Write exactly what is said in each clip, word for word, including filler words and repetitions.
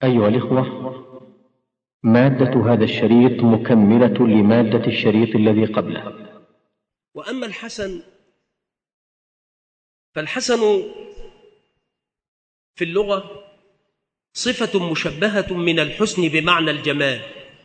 أيها الإخوة، مادة هذا الشريط مكملة لمادة الشريط الذي قبله. وأما الحسن فالحسن في اللغة صفة مشبهة من الحسن بمعنى الجمال.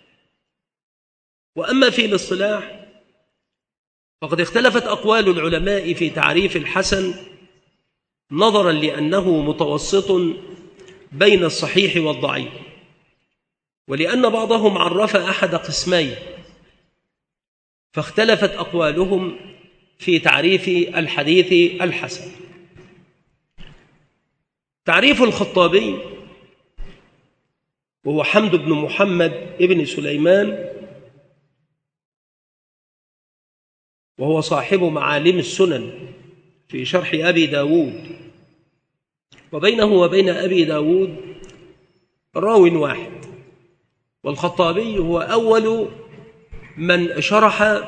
وأما في الاصطلاح فقد اختلفت أقوال العلماء في تعريف الحسن نظرا لأنه متوسط بين الصحيح والضعيف، ولأن بعضهم عرف أحد قسمين فاختلفت أقوالهم في تعريف الحديث الحسن. تعريف الخطابي وهو حمد بن محمد ابن سليمان، وهو صاحب معالم السنن في شرح أبي داود، وبينه وبين أبي داود راو واحد، والخطابي هو أول من شرح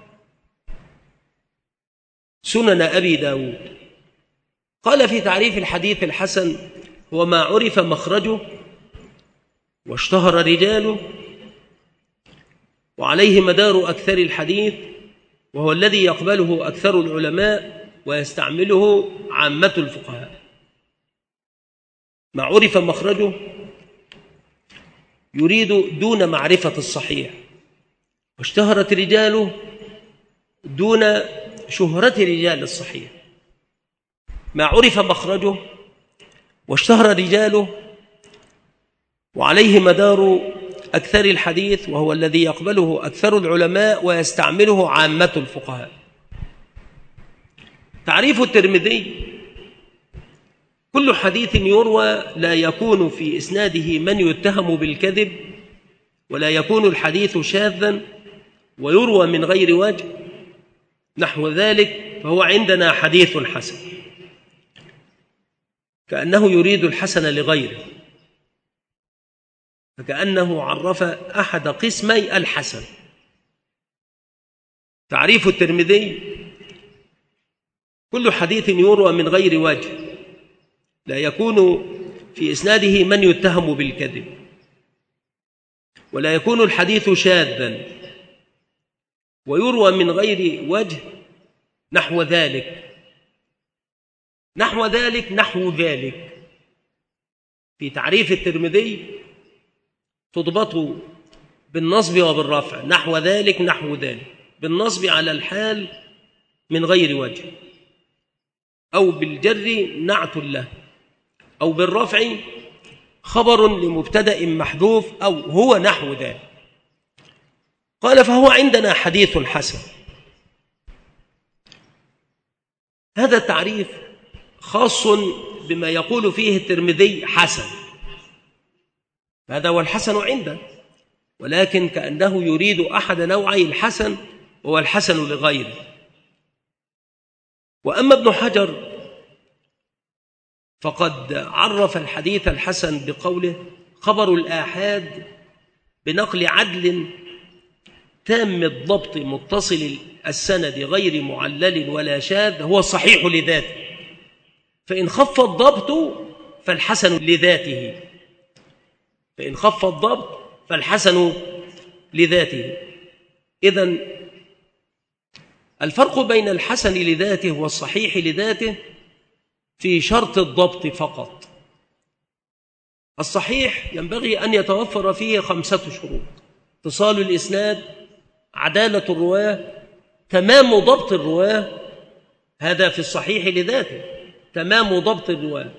سنن أبي داود. قال في تعريف الحديث الحسن: هو ما عرف مخرجه واشتهر رجاله وعليه مدار أكثر الحديث، وهو الذي يقبله أكثر العلماء ويستعمله عامة الفقهاء. ما عرف مخرجه يريد دون معرفة الصحيح، واشتهرت رجاله دون شهرة رجال الصحيح. ما عرف مخرجه واشتهر رجاله وعليه مدار أكثر الحديث، وهو الذي يقبله أكثر العلماء ويستعمله عامة الفقهاء. تعريف الترمذي: كل حديث يروى لا يكون في إسناده من يتهم بالكذب، ولا يكون الحديث شاذا، ويروى من غير وجه، نحو ذلك، فهو عندنا حديث حسن. كأنه يريد الحسن لغيره، فكأنه عرف أحد قسمي الحسن. تعريف الترمذي: كل حديث يروى من غير وجه لا يكون في إسناده من يتهم بالكذب، ولا يكون الحديث شاذا، ويروى من غير وجه، نحو ذلك. نحو ذلك نحو ذلك في تعريف الترمذي تضبط بالنصب وبالرفع. نحو ذلك نحو ذلك، بالنصب على الحال من غير وجه، أو بالجر نعت له، أو بالرفع خبر لمبتدأ محذوف، أو هو نحو ذلك. قال: فهو عندنا حديث حسن. هذا التعريف خاص بما يقول فيه الترمذي حسن، هذا هو الحسن عنده، ولكن كأنه يريد أحد نوعي الحسن، وهو الحسن لغيره. وأما ابن حجر فقد عرف الحديث الحسن بقوله: خبر الآحاد بنقل عدل تام الضبط متصل السند غير معلل ولا شاذ، هو صحيح لذاته، فإن خف الضبط فالحسن لذاته، فإن خف الضبط فالحسن لذاته. إذن الفرق بين الحسن لذاته والصحيح لذاته في شرط الضبط فقط. الصحيح ينبغي أن يتوفر فيه خمسة شروط: اتصال الإسناد، عدالة الرواه، تمام ضبط الرواه، هذا في الصحيح لذاته، تمام ضبط الرواه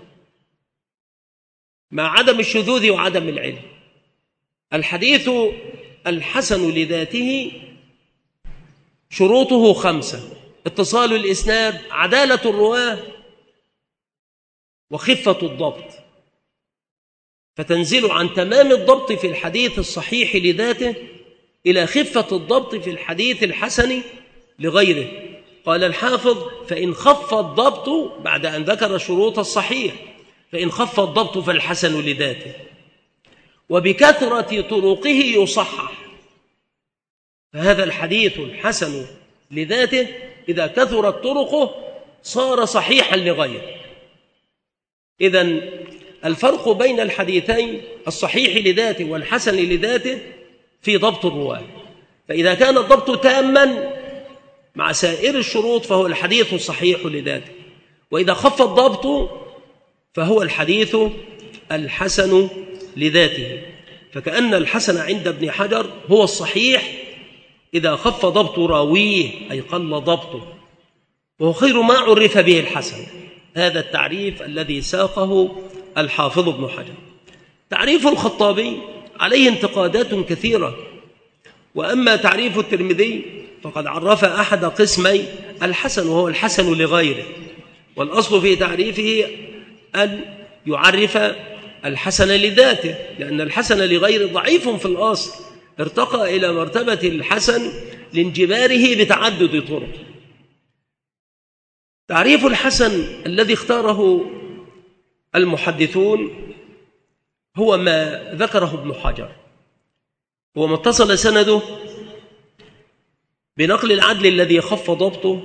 مع عدم الشذوذ وعدم العلم. الحديث الحسن لذاته شروطه خمسة: اتصال الإسناد، عدالة الرواه، وخفة الضبط. فتنزل عن تمام الضبط في الحديث الصحيح لذاته إلى خفة الضبط في الحديث الحسن لغيره. قال الحافظ: فإن خف الضبط، بعد أن ذكر شروط الصحيح، فإن خف الضبط فالحسن لذاته، وبكثرة طرقه يصحح. فهذا الحديث الحسن لذاته إذا كثرت طرقه صار صحيحا لغيره. إذن الفرق بين الحديثين الصحيح لذاته والحسن لذاته في ضبط الرواة. فإذا كان الضبط تاما مع سائر الشروط فهو الحديث الصحيح لذاته، وإذا خف الضبط فهو الحديث الحسن لذاته. فكأن الحسن عند ابن حجر هو الصحيح إذا خف ضبط راويه أي قل ضبطه، وهو خير ما عرف به الحسن. هذا التعريف الذي ساقه الحافظ ابن حجر. تعريف الخطابي عليه انتقادات كثيرة، وأما تعريف الترمذي فقد عرف أحد قسمي الحسن وهو الحسن لغيره، والأصل في تعريفه أن يعرف الحسن لذاته، لأن الحسن لغيره ضعيف في الأصل، ارتقى إلى مرتبة الحسن لانجباره بتعدد طرق. تعريف الحسن الذي اختاره المحدثون هو ما ذكره ابن حجر، هو ما اتصل سنده بنقل العدل الذي خف ضبطه.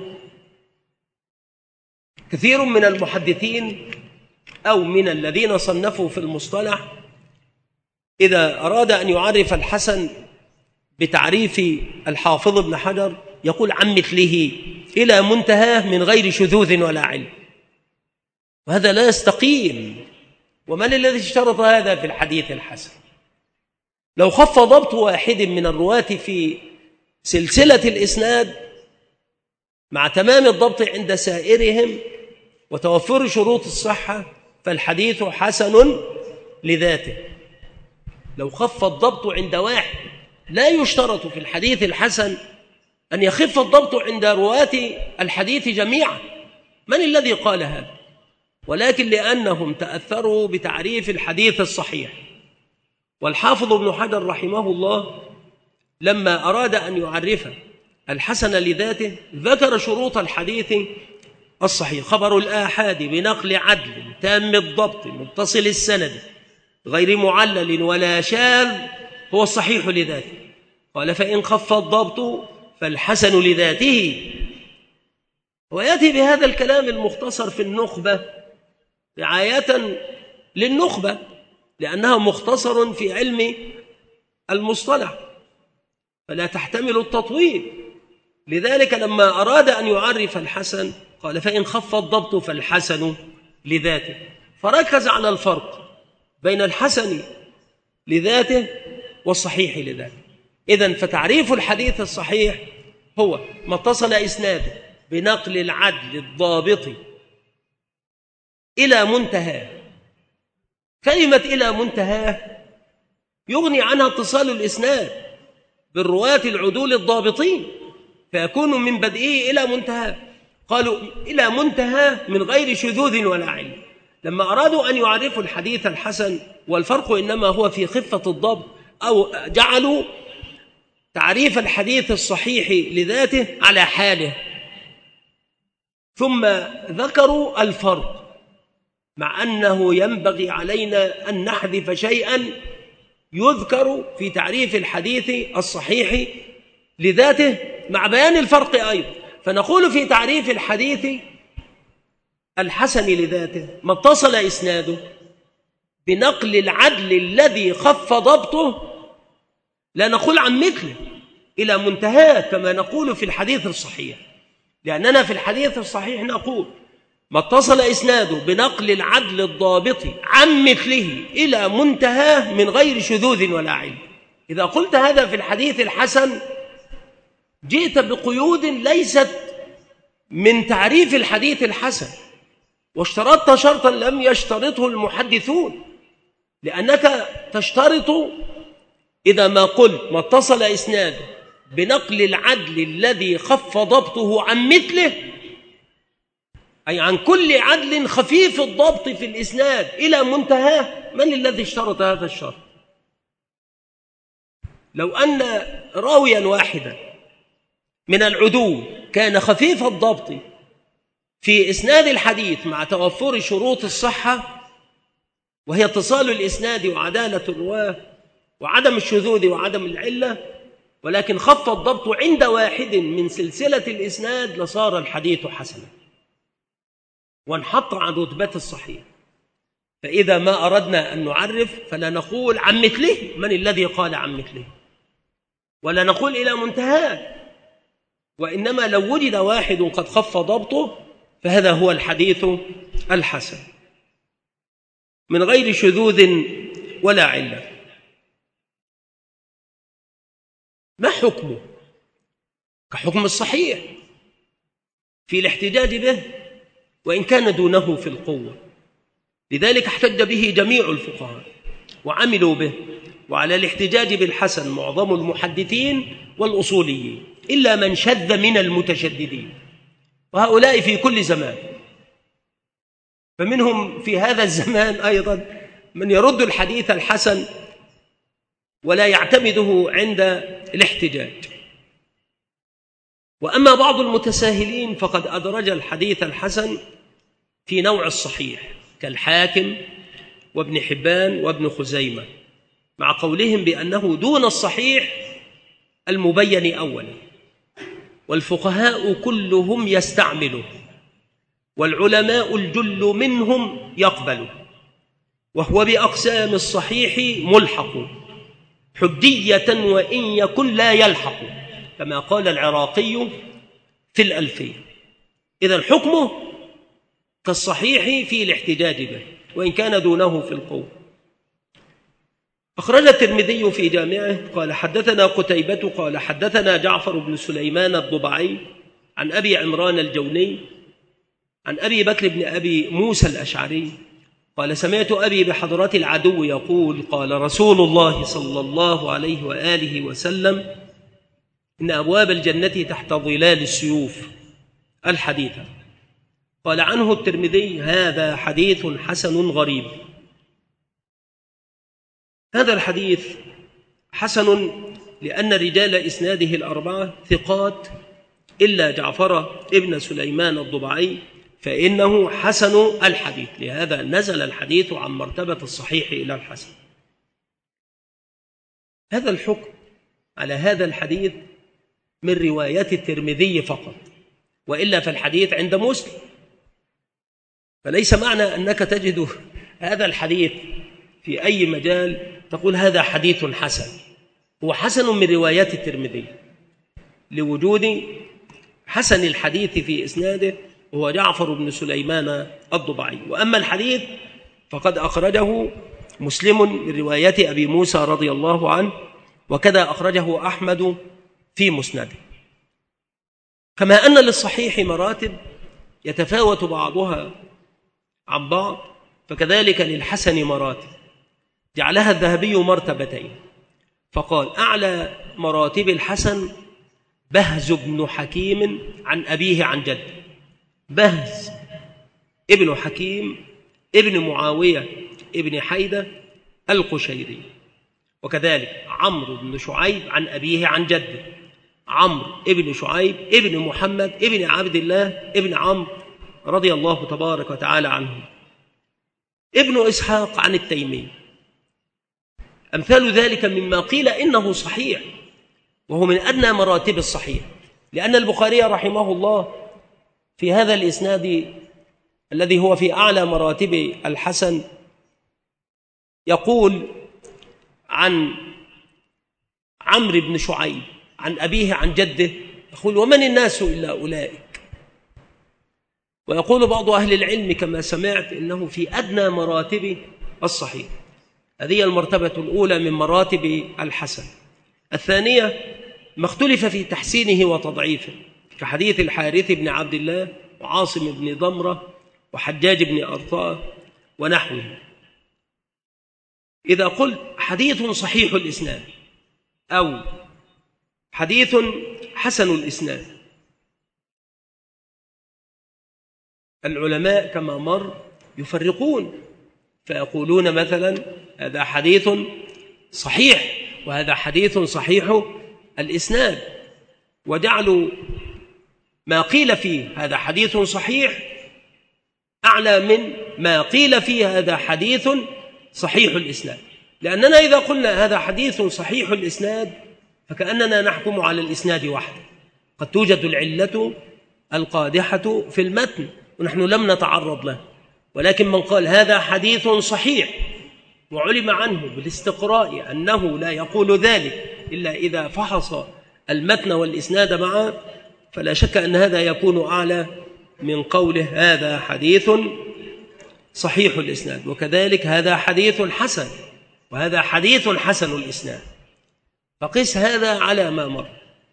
كثير من المحدثين أو من الذين صنفوا في المصطلح إذا أراد أن يعرف الحسن بتعريف الحافظ ابن حجر يقول عن مثله إلى منتهاه من غير شذوذ ولا علم، وهذا لا يستقيم. ومن الذي اشترط هذا في الحديث الحسن؟ لو خف ضبط واحد من الرواة في سلسلة الإسناد مع تمام الضبط عند سائرهم وتوفر شروط الصحة فالحديث حسن لذاته. لو خف الضبط عند واحد، لا يشترط في الحديث الحسن أن يخف الضبط عند رواة الحديث جميعا. من الذي قال هذا؟ ولكن لأنهم تأثروا بتعريف الحديث الصحيح. والحافظ ابن حجر رحمه الله لما أراد أن يعرف الحسن لذاته ذكر شروط الحديث الصحيح: خبر الآحاد بنقل عدل تام الضبط متصل السند غير معلل ولا شاذ هو الصحيح لذاته. قال: فإن خف الضبط فالحسن لذاته. ويأتي بهذا الكلام المختصر في النخبة رعاية للنخبة لأنها مختصر في علم المصطلح فلا تحتمل التطويل. لذلك لما أراد أن يعرف الحسن قال: فإن خف الضبط فالحسن لذاته، فركز على الفرق بين الحسن لذاته والصحيح لذاته. إذن فتعريف الحديث الصحيح هو ما اتصل إسناده بنقل العدل الضابط إلى منتهى. كلمة إلى منتهى يغني عنها اتصال الإسناد بالرواة العدول الضابطين فيكون من بدئه إلى منتهى. قالوا إلى منتهى من غير شذوذ ولا علم. لما أرادوا أن يعرفوا الحديث الحسن والفرق إنما هو في خفة الضبط، أو جعلوا تعريف الحديث الصحيح لذاته على حاله، ثم ذكروا الفرق، مع أنه ينبغي علينا أن نحذف شيئا يذكر في تعريف الحديث الصحيح لذاته مع بيان الفرق أيضا. فنقول في تعريف الحديث الحسن لذاته ما اتصل إسناده بنقل العدل الذي خف ضبطه، لا نقول عن مثله إلى منتهاه كما نقول في الحديث الصحيح، لأننا في الحديث الصحيح نقول ما اتصل إسناده بنقل العدل الضابط عن مثله إلى منتهاه من غير شذوذ ولا علم. إذا قلت هذا في الحديث الحسن جئت بقيود ليست من تعريف الحديث الحسن، واشترطت شرطا لم يشترطه المحدثون، لأنك تشترط إذا ما قلت ما اتصل إسناده بنقل العدل الذي خف ضبطه عن مثله، أي عن كل عدل خفيف الضبط في الإسناد إلى منتهاه. من الذي اشترط هذا الشرط؟ لو أن راويا واحدا من العدول كان خفيف الضبط في إسناد الحديث مع توفر شروط الصحة وهي اتصال الإسناد وعدالة الرواه وعدم الشذوذ وعدم العلة، ولكن خف الضبط عند واحد من سلسلة الإسناد لصار الحديث حسنا وانحط عن رتبة الصحيح. فإذا ما أردنا أن نعرف فلا نقول عن مثله، من الذي قال عن مثله، ولا نقول إلى منتهى، وإنما لو وجد واحد قد خف ضبطه فهذا هو الحديث الحسن من غير شذوذ ولا علة. ما حكمه؟ كحكم الصحيح في الاحتجاج به وإن كان دونه في القوة، لذلك احتج به جميع الفقهاء وعملوا به، وعلى الاحتجاج بالحسن معظم المحدثين والأصوليين إلا من شذ من المتشددين، وهؤلاء في كل زمان، فمنهم في هذا الزمان أيضا من يرد الحديث الحسن ولا يعتمده عند الاحتجاج. وأما بعض المتساهلين فقد أدرج الحديث الحسن في نوع الصحيح كالحاكم وابن حبان وابن خزيمة، مع قولهم بأنه دون الصحيح المبين أولا، والفقهاء كلهم يستعمله، والعلماء الجل منهم يقبله، وهو بأقسام الصحيح ملحق حجية وإن يكن لا يلحق، كما قال العراقي في الألفية. إذن حكمه كالصحيح في الاحتجاج به وإن كان دونه في القوة. أخرج الترمذي في جامعه قال حدثنا قتيبة قال حدثنا جعفر بن سليمان الضبعي عن أبي عمران الجوني عن أبي بكر بن أبي موسى الأشعري قال سمعت أبي بحضرة العدو يقول قال رسول الله صلى الله عليه وآله وسلم إن أبواب الجنة تحت ظلال السيوف الحديثة. قال عنه الترمذي هذا حديث حسن غريب. هذا الحديث حسن لأن رجال إسناده الأربعة ثقات إلا جعفر ابن سليمان الضبعي فإنه حسن الحديث، لهذا نزل الحديث عن مرتبة الصحيح إلى الحسن. هذا الحكم على هذا الحديث من رواية الترمذي فقط، وإلا فالحديث عند مسلم، فليس معنى أنك تجد هذا الحديث في أي مجال تقول هذا حديث حسن. هو حسن من روايات الترمذي لوجود حسن الحديث في إسناده وهو جعفر بن سليمان الضبعي. وأما الحديث فقد أخرجه مسلم من رواية أبي موسى رضي الله عنه، وكذا أخرجه أحمد في مسنده. كما أن للصحيح مراتب يتفاوت بعضها عن بعض، فكذلك للحسن مراتب جعلها الذهبي مرتبتين، فقال أعلى مراتب الحسن بهز بن حكيم عن أبيه عن جده. بهز ابن حكيم ابن معاوية ابن حيدة القشيري، وكذلك عمرو بن شعيب عن أبيه عن جده عمرو ابن شعيب ابن محمد ابن عبد الله ابن عمرو رضي الله تبارك وتعالى عنه. ابن إسحاق عن التيمي. أمثال ذلك مما قيل إنه صحيح، وهو من أدنى مراتب الصحيح، لأن البخاري رحمه الله في هذا الإسناد الذي هو في أعلى مراتب الحسن يقول عن عمرو بن شعيب عن أبيه عن جده، يقول ومن الناس إلا أولئك. ويقول بعض أهل العلم كما سمعت إنه في أدنى مراتب الصحيح. هذه المرتبة الأولى من مراتب الحسن. الثانية ما اختلف في تحسينه وتضعيفه كحديث الحارث بن عبد الله وعاصم بن ضمرة وحجاج بن أرطاة ونحوه. إذا قلت حديث صحيح الإسناد أو حديث حسن الإسناد، العلماء كما مر يفرقون، فيقولون مثلا هذا حديث صحيح وهذا حديث صحيح الإسناد، وجعلوا ما قيل فيه هذا حديث صحيح أعلى من ما قيل فيه هذا حديث صحيح الإسناد. لأننا إذا قلنا هذا حديث صحيح الإسناد فكأننا نحكم على الإسناد وحده، قد توجد العلة القادحة في المتن ونحن لم نتعرض له، ولكن من قال هذا حديث صحيح وعلم عنه بالاستقراء أنه لا يقول ذلك إلا إذا فحص المتن والإسناد معا، فلا شك أن هذا يكون أعلى من قوله هذا حديث صحيح الإسناد. وكذلك هذا حديث حسن، وهذا حديث حسن الإسناد، فقس هذا على ما مر.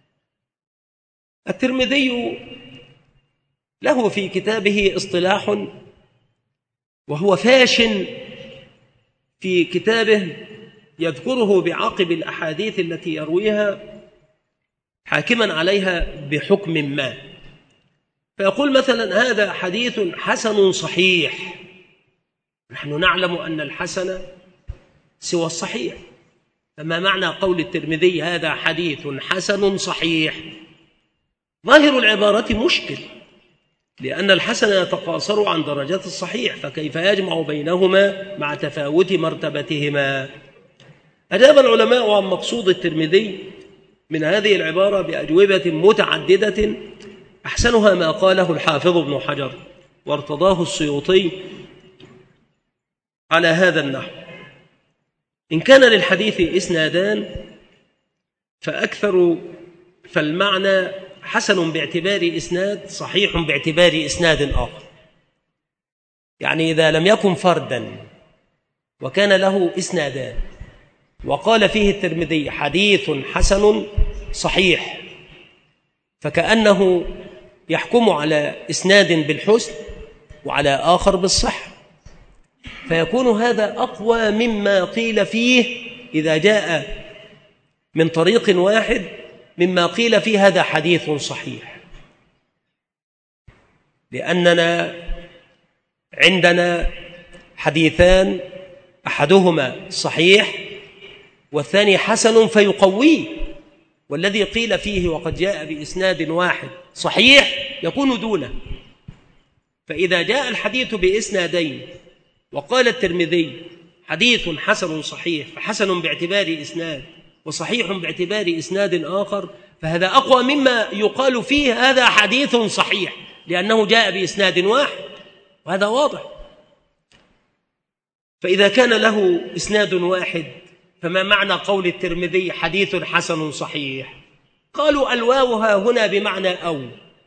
الترمذي له في كتابه اصطلاح، وهو فاشن في كتابه يذكره بعقب الأحاديث التي يرويها حاكما عليها بحكم ما، فيقول مثلا هذا حديث حسن صحيح. نحن نعلم أن الحسن سوى الصحيح، فما معنى قول الترمذي هذا حديث حسن صحيح؟ ظاهر العبارة مشكل، لأن الحسن يتقاصر عن درجات الصحيح، فكيف يجمع بينهما مع تفاوت مرتبتهما؟ أجاب العلماء عن مقصود الترمذي من هذه العبارة بأجوبة متعددة، أحسنها ما قاله الحافظ ابن حجر وارتضاه السيوطي على هذا النحو: إن كان للحديث إسنادان فأكثر فالمعنى حسن باعتبار إسناد، صحيح باعتبار إسناد آخر. يعني إذا لم يكن فردا وكان له إسنادان وقال فيه الترمذي حديث حسن صحيح، فكأنه يحكم على إسناد بالحسن وعلى آخر بالصحة، فيكون هذا أقوى مما قيل فيه إذا جاء من طريق واحد مما قيل فيه هذا حديث صحيح، لأننا عندنا حديثان أحدهما صحيح والثاني حسن فيقويه، والذي قيل فيه وقد جاء بإسناد واحد صحيح يكون دونه. فإذا جاء الحديث بإسنادين وقال الترمذي حديث حسن صحيح، فحسن باعتبار إسناد وصحيح باعتبار إسناد آخر، فهذا أقوى مما يقال فيه هذا حديث صحيح، لأنه جاء بإسناد واحد، وهذا واضح. فإذا كان له إسناد واحد فما معنى قول الترمذي حديث حسن صحيح؟ قالوا الواو ها هنا بمعنى أو،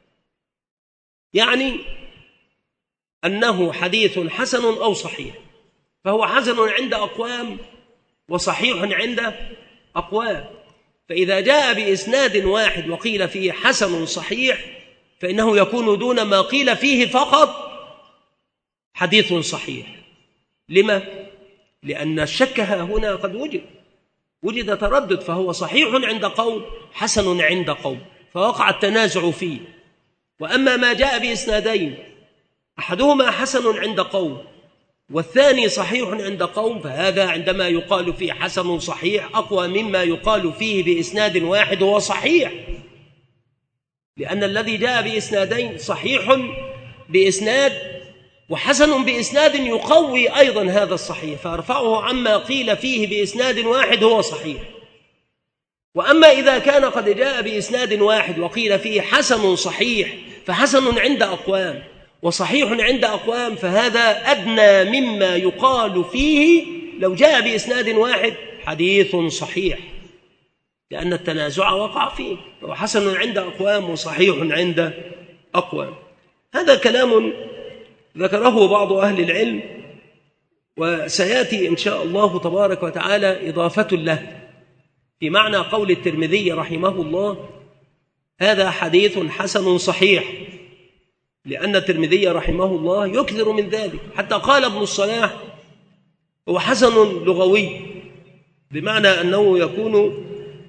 يعني أنه حديث حسن أو صحيح، فهو حسن عند أقوام وصحيح عند أقوام. فإذا جاء بإسناد واحد وقيل فيه حسن صحيح فإنه يكون دون ما قيل فيه فقط حديث صحيح. لما؟ لأن الشك ها هنا قد وجد وجد تردد، فهو صحيح عند قوم حسن عند قوم، فوقع التنازع فيه. وأما ما جاء بإسنادين أحدهما حسن عند قوم والثاني صحيح عند قوم، فهذا عندما يقال فيه حسن صحيح أقوى مما يقال فيه بإسناد واحد هو صحيح، لأن الذي جاء بإسنادين صحيح بإسناد وحسن بإسناد يقوي أيضا هذا الصحيح، فأرفعه عما قيل فيه بإسناد واحد هو صحيح. وأما إذا كان قد جاء بإسناد واحد وقيل فيه حسن صحيح، فحسن عند أقوام وصحيح عند أقوام، فهذا أدنى مما يقال فيه لو جاء بإسناد واحد حديث صحيح، لأن التنازع وقع فيه، وحسن عند أقوام وصحيح عند أقوام. هذا كلام ذكره بعض أهل العلم، وسيأتي إن شاء الله تبارك وتعالى إضافة له في معنى قول الترمذي رحمه الله هذا حديث حسن صحيح، لأن الترمذي رحمه الله يكثر من ذلك، حتى قال ابن الصلاح هو حسن لغوي، بمعنى أنه يكون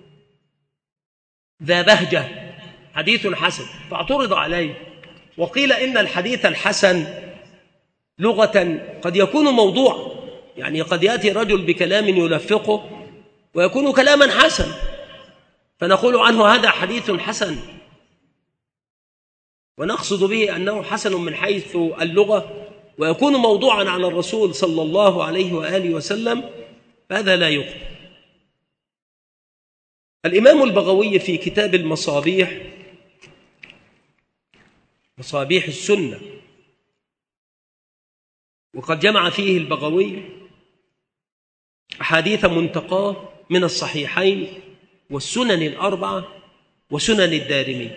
ذا بهجة، حديث حسن. فاعترض عليه وقيل إن الحديث الحسن لغة قد يكون موضوع، يعني قد يأتي رجل بكلام يلفقه ويكون كلاما حسن، فنقول عنه هذا حديث حسن، ونقصد به أنه حسن من حيث اللغة، ويكون موضوعا على الرسول صلى الله عليه وآله وسلم، فهذا لا يقبل. الإمام البغوي في كتاب المصابيح، مصابيح السنة، وقد جمع فيه البغوي أحاديث منتقاه من الصحيحين والسنن الأربعة وسنن الدارمي.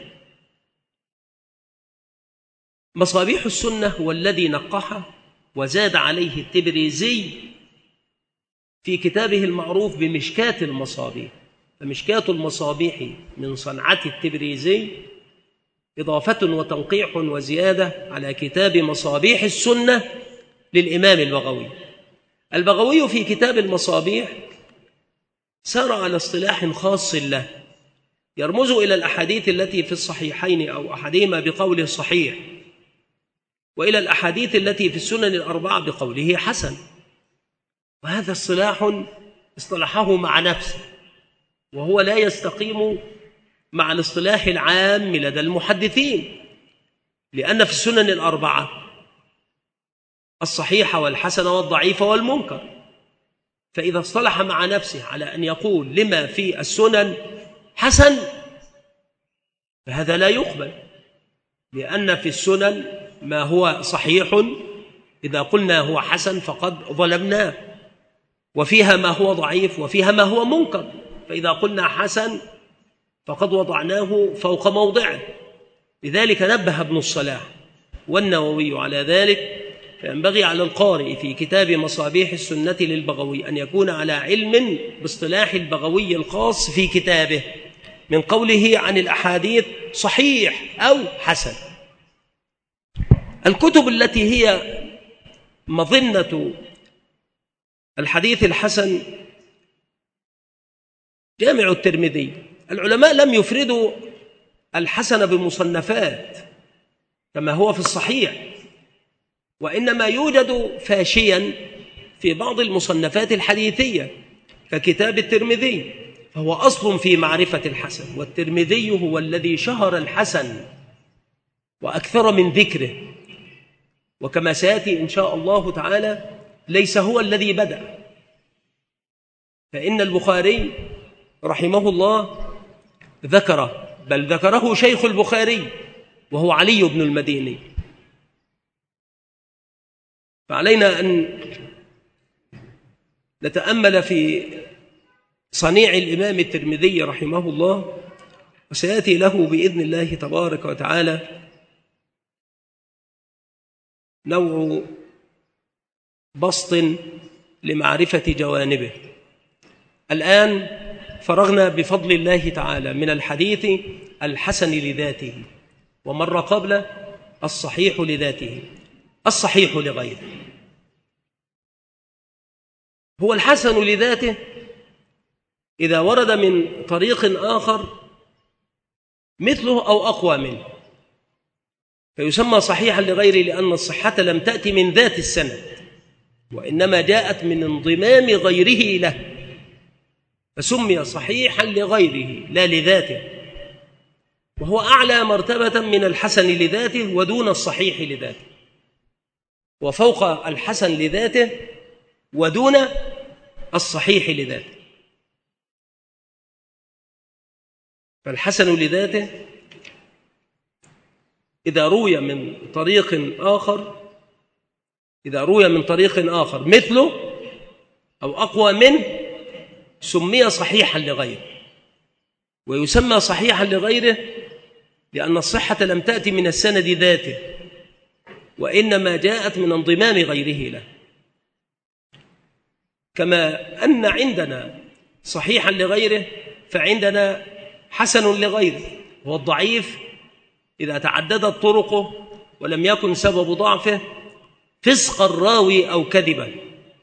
مصابيح السنة هو الذي نقحه وزاد عليه التبريزي في كتابه المعروف بمشكاة المصابيح. فمشكاة المصابيح من صنعة التبريزي إضافة وتنقيح وزيادة على كتاب مصابيح السنة للإمام البغوي. البغوي في كتاب المصابيح سار على اصطلاح خاص له يرمز إلى الأحاديث التي في الصحيحين أو أحدهما بقوله صحيح، وإلى الأحاديث التي في السنن الأربعة بقوله حسن. وهذا اصطلاح اصطلحه مع نفسه، وهو لا يستقيم مع الاصطلاح العام لدى المحدثين، لأن في السنن الأربعة الصحيح والحسن والضعيف والمنكر. فإذا اصطلح مع نفسه على أن يقول لما في السنن حسن فهذا لا يقبل، لأن في السنن ما هو صحيح إذا قلنا هو حسن فقد ظلمناه، وفيها ما هو ضعيف وفيها ما هو منكر، فإذا قلنا حسن فقد وضعناه فوق موضعه. لذلك نبه ابن الصلاح والنووي على ذلك. فينبغي على القارئ في كتاب مصابيح السنة للبغوي أن يكون على علم باصطلاح البغوي الخاص في كتابه من قوله عن الأحاديث صحيح أو حسن. الكتب التي هي مظنة الحديث الحسن جامع الترمذي. العلماء لم يفردوا الحسن بمصنفات كما هو في الصحيح، وإنما يوجد فاشيا في بعض المصنفات الحديثية ككتاب الترمذي، فهو أصل في معرفة الحسن، والترمذي هو الذي شهر الحسن وأكثر من ذكره، وكما سيأتي إن شاء الله تعالى ليس هو الذي بدأ. فإن البخاري رحمه الله ذكره، بل ذكره شيخ البخاري وهو علي بن المديني. فعلينا أن نتأمل في صنيع الإمام الترمذي رحمه الله، وسيأتي له بإذن الله تبارك وتعالى نوع بسط لمعرفة جوانبه. الآن فرغنا بفضل الله تعالى من الحديث الحسن لذاته، ومر قبل الصحيح لذاته. الصحيح لغيره هو الحسن لذاته إذا ورد من طريق آخر مثله أو أقوى منه، فيسمى صحيحا لغيره، لأن الصحة لم تأتي من ذات السند وإنما جاءت من انضمام غيره له، فسمي صحيحا لغيره لا لذاته، وهو أعلى مرتبة من الحسن لذاته ودون الصحيح لذاته، وفوق الحسن لذاته ودون الصحيح لذاته. فالحسن لذاته إذا روي من طريق آخر إذا روي من طريق آخر مثله أو أقوى منه سمي صحيحا لغيره. ويسمى صحيحا لغيره لأن الصحة لم تأتي من السند ذاته وإنما جاءت من انضمام غيره له. كما أن عندنا صحيحا لغيره فعندنا حسن لغيره، هو الضعيف إذا تعددت طرقه ولم يكن سبب ضعفه فسق الراوي أو كذبا.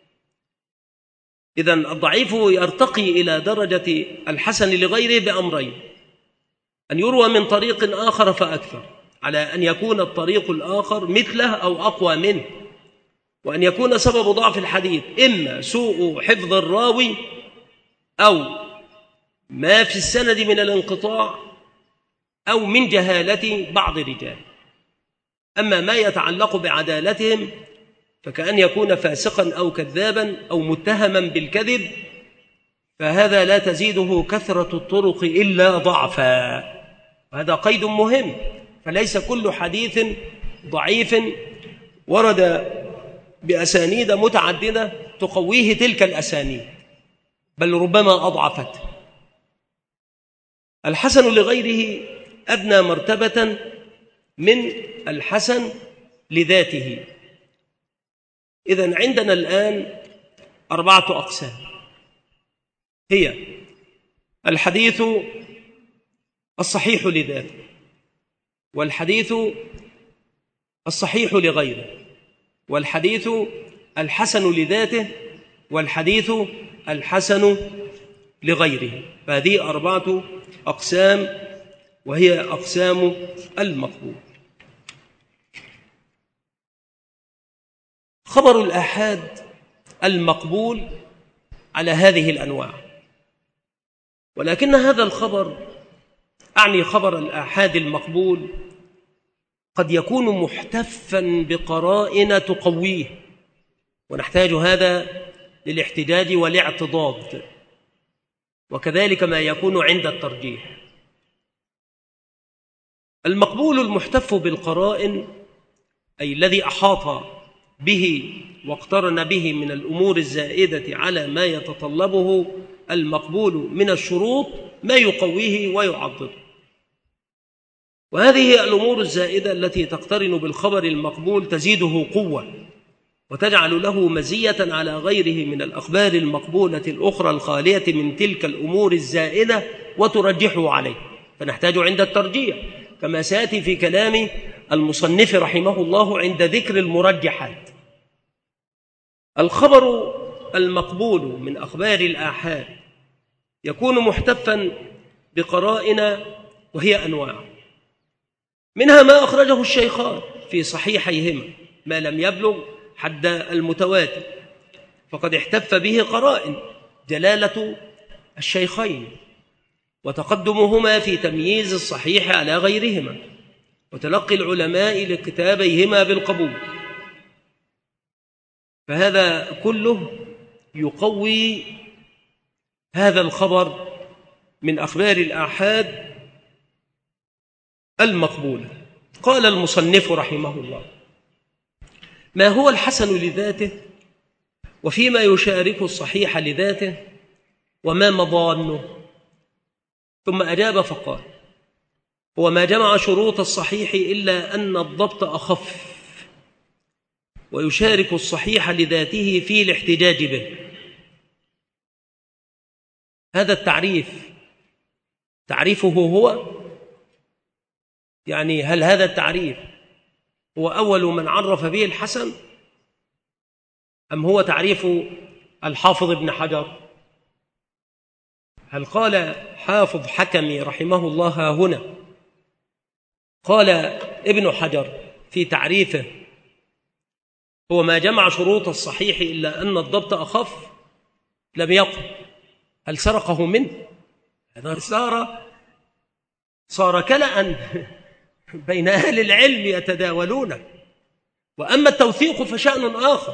إذن الضعيف يرتقي إلى درجة الحسن لغيره بأمرين: أن يروى من طريق آخر فأكثر، على أن يكون الطريق الآخر مثله أو أقوى منه، وأن يكون سبب ضعف الحديث إما سوء حفظ الراوي أو ما في السند من الانقطاع أو من جهالة بعض الرجال. أما ما يتعلق بعدالتهم فكأن يكون فاسقا أو كذابا أو متهما بالكذب، فهذا لا تزيده كثرة الطرق إلا ضعفا، وهذا قيد مهم. فليس كل حديث ضعيف ورد بأسانيد متعددة تقويه تلك الأسانيد، بل ربما أضعفته. الحسن لغيره أدنى مرتبة من الحسن لذاته. إذن عندنا الآن أربعة أقسام، هي الحديث الصحيح لذاته، والحديث الصحيح لغيره، والحديث الحسن لذاته، والحديث الحسن لغيره. فهذه أربعة أقسام، وهي أقسام المقبول. خبر الآحاد المقبول على هذه الأنواع، ولكن هذا الخبر، أعني خبر الآحاد المقبول، قد يكون محتفا بقرائن تقويه، ونحتاج هذا للاحتجاج والاعتضاد، وكذلك ما يكون عند الترجيح. المقبول المحتف بالقرائن أي الذي أحاط به واقترن به من الأمور الزائدة على ما يتطلبه المقبول من الشروط ما يقويه ويعضده. وهذه الأمور الزائدة التي تقترن بالخبر المقبول تزيده قوة، وتجعل له مزية على غيره من الأخبار المقبولة الأخرى الخالية من تلك الأمور الزائدة وترجحه عليه. فنحتاج عند الترجيح كما سيأتي في كلام المصنف رحمه الله عند ذكر المرجحات. الخبر المقبول من أخبار الآحاد يكون محتفا بقرائن، وهي أنواع، منها ما أخرجه الشيخان في صحيحيهما ما لم يبلغ حد المتواتر، فقد احتف به قرائن: جلالة الشيخين، وتقدمهما في تمييز الصحيح على غيرهما، وتلقي العلماء لكتابيهما بالقبول. فهذا كله يقوي هذا الخبر من أخبار الآحاد المقبولة. قال المصنف رحمه الله: ما هو الحسن لذاته، وفيما يشارك الصحيح لذاته، وما مضانه؟ ثم أجاب فقال: هو ما جمع شروط الصحيح إلا أن الضبط أخف، ويشارك الصحيح لذاته في الاحتجاج به. هذا التعريف تعريفه هو، يعني هل هذا التعريف هو أول من عرف به الحسن، أم هو تعريف الحافظ ابن حجر؟ هل قال حافظ حكمي رحمه الله هنا، قال ابن حجر في تعريفه هو ما جمع شروط الصحيح إلا أن الضبط أخف؟ لم يقل. هل سرقه منه؟ هذا صار صار كلأ بين أهل العلم يتداولونه، وأما التوثيق فشأن آخر.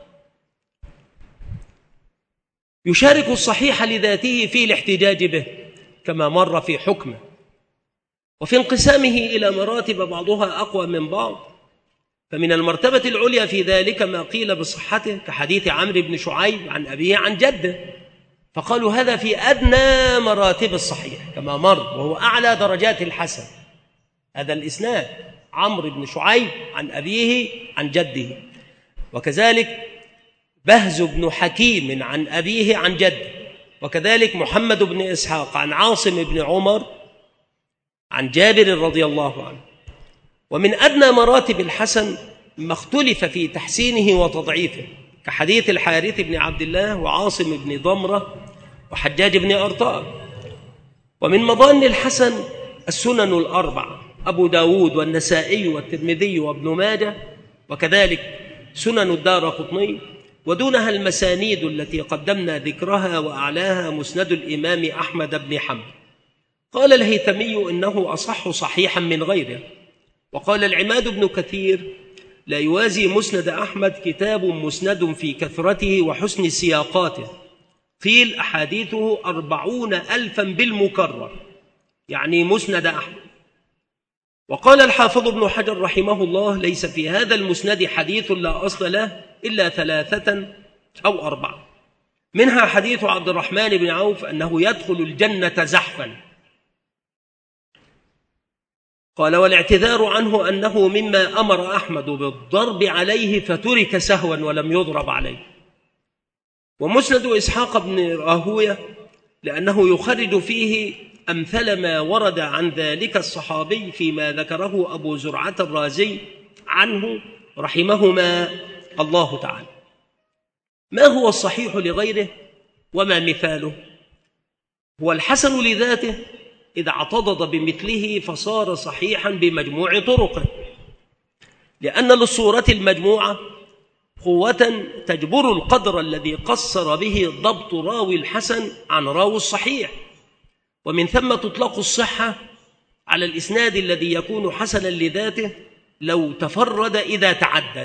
يشارك الصحيح لذاته في الاحتجاج به كما مر في حكمه، وفي انقسامه إلى مراتب بعضها أقوى من بعض. فمن المرتبة العليا في ذلك ما قيل بصحته كحديث عمرو بن شعيب عن أبيه عن جده، فقالوا هذا في أدنى مراتب الصحيح كما مر، وهو أعلى درجات الحسن. هذا الإسناد عمرو بن شعيب عن أبيه عن جده. وكذلك بهز بن حكيم عن أبيه عن جده، وكذلك محمد بن إسحاق عن عاصم بن عمر عن جابر رضي الله عنه. ومن أدنى مراتب الحسن ما اختلف في تحسينه وتضعيفه كحديث الحارث بن عبد الله وعاصم بن ضمرة وحجاج بن أرطاء. ومن مظان الحسن السنن الأربعة: أبو داود والنسائي والترمذي وابن ماجه، وكذلك سنن الدارقطني، ودونها المسانيد التي قدمنا ذكرها، وأعلاها مسند الإمام أحمد بن حنبل. قال الهيثمي إنه أصح صحيحا من غيره. وقال العماد بن كثير: لا يوازي مسند أحمد كتاب مسند في كثرته وحسن سياقاته، قيل أحاديثه أربعون ألفا بالمكرر، يعني مسند أحمد. وقال الحافظ ابن حجر رحمه الله: ليس في هذا المسند حديث لا أصل له إلا ثلاثة أو أربعة. منها حديث عبد الرحمن بن عوف أنه يدخل الجنة زحفا، قال والاعتذار عنه أنه مما أمر أحمد بالضرب عليه فترك سهوا ولم يضرب عليه. ومسند إسحاق بن راهوية لأنه يخرج فيه أمثل ما ورد عن ذلك الصحابي فيما ذكره أبو زرعة الرازي عنه رحمهما الله تعالى. ما هو الصحيح لغيره وما مثاله؟ هو الحسن لذاته إذا اعتضد بمثله فصار صحيحا بمجموع طرقه، لأن للصورة المجموعة قوة تجبر القدر الذي قصر به ضبط راوي الحسن عن راوي الصحيح، ومن ثم تطلق الصحة على الإسناد الذي يكون حسنا لذاته لو تفرد إذا تعدد.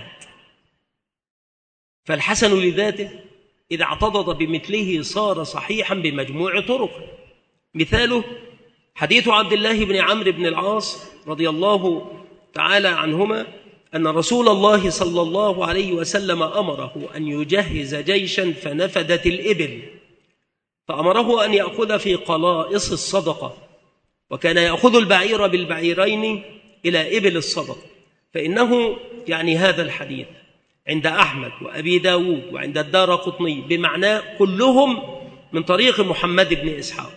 فالحسن لذاته إذا اعتضد بمثله صار صحيحا بمجموع طرقه. مثاله حديث عبد الله بن عمرو بن العاص رضي الله تعالى عنهما أن رسول الله صلى الله عليه وسلم أمره أن يجهز جيشا فنفدت الإبل، فأمره أن يأخذ في قلائص الصدقة، وكان يأخذ البعير بالبعيرين إلى إبل الصدقة. فإنه يعني هذا الحديث عند أحمد وأبي داود وعند الدارقطني بمعنى كلهم من طريق محمد بن إسحاق،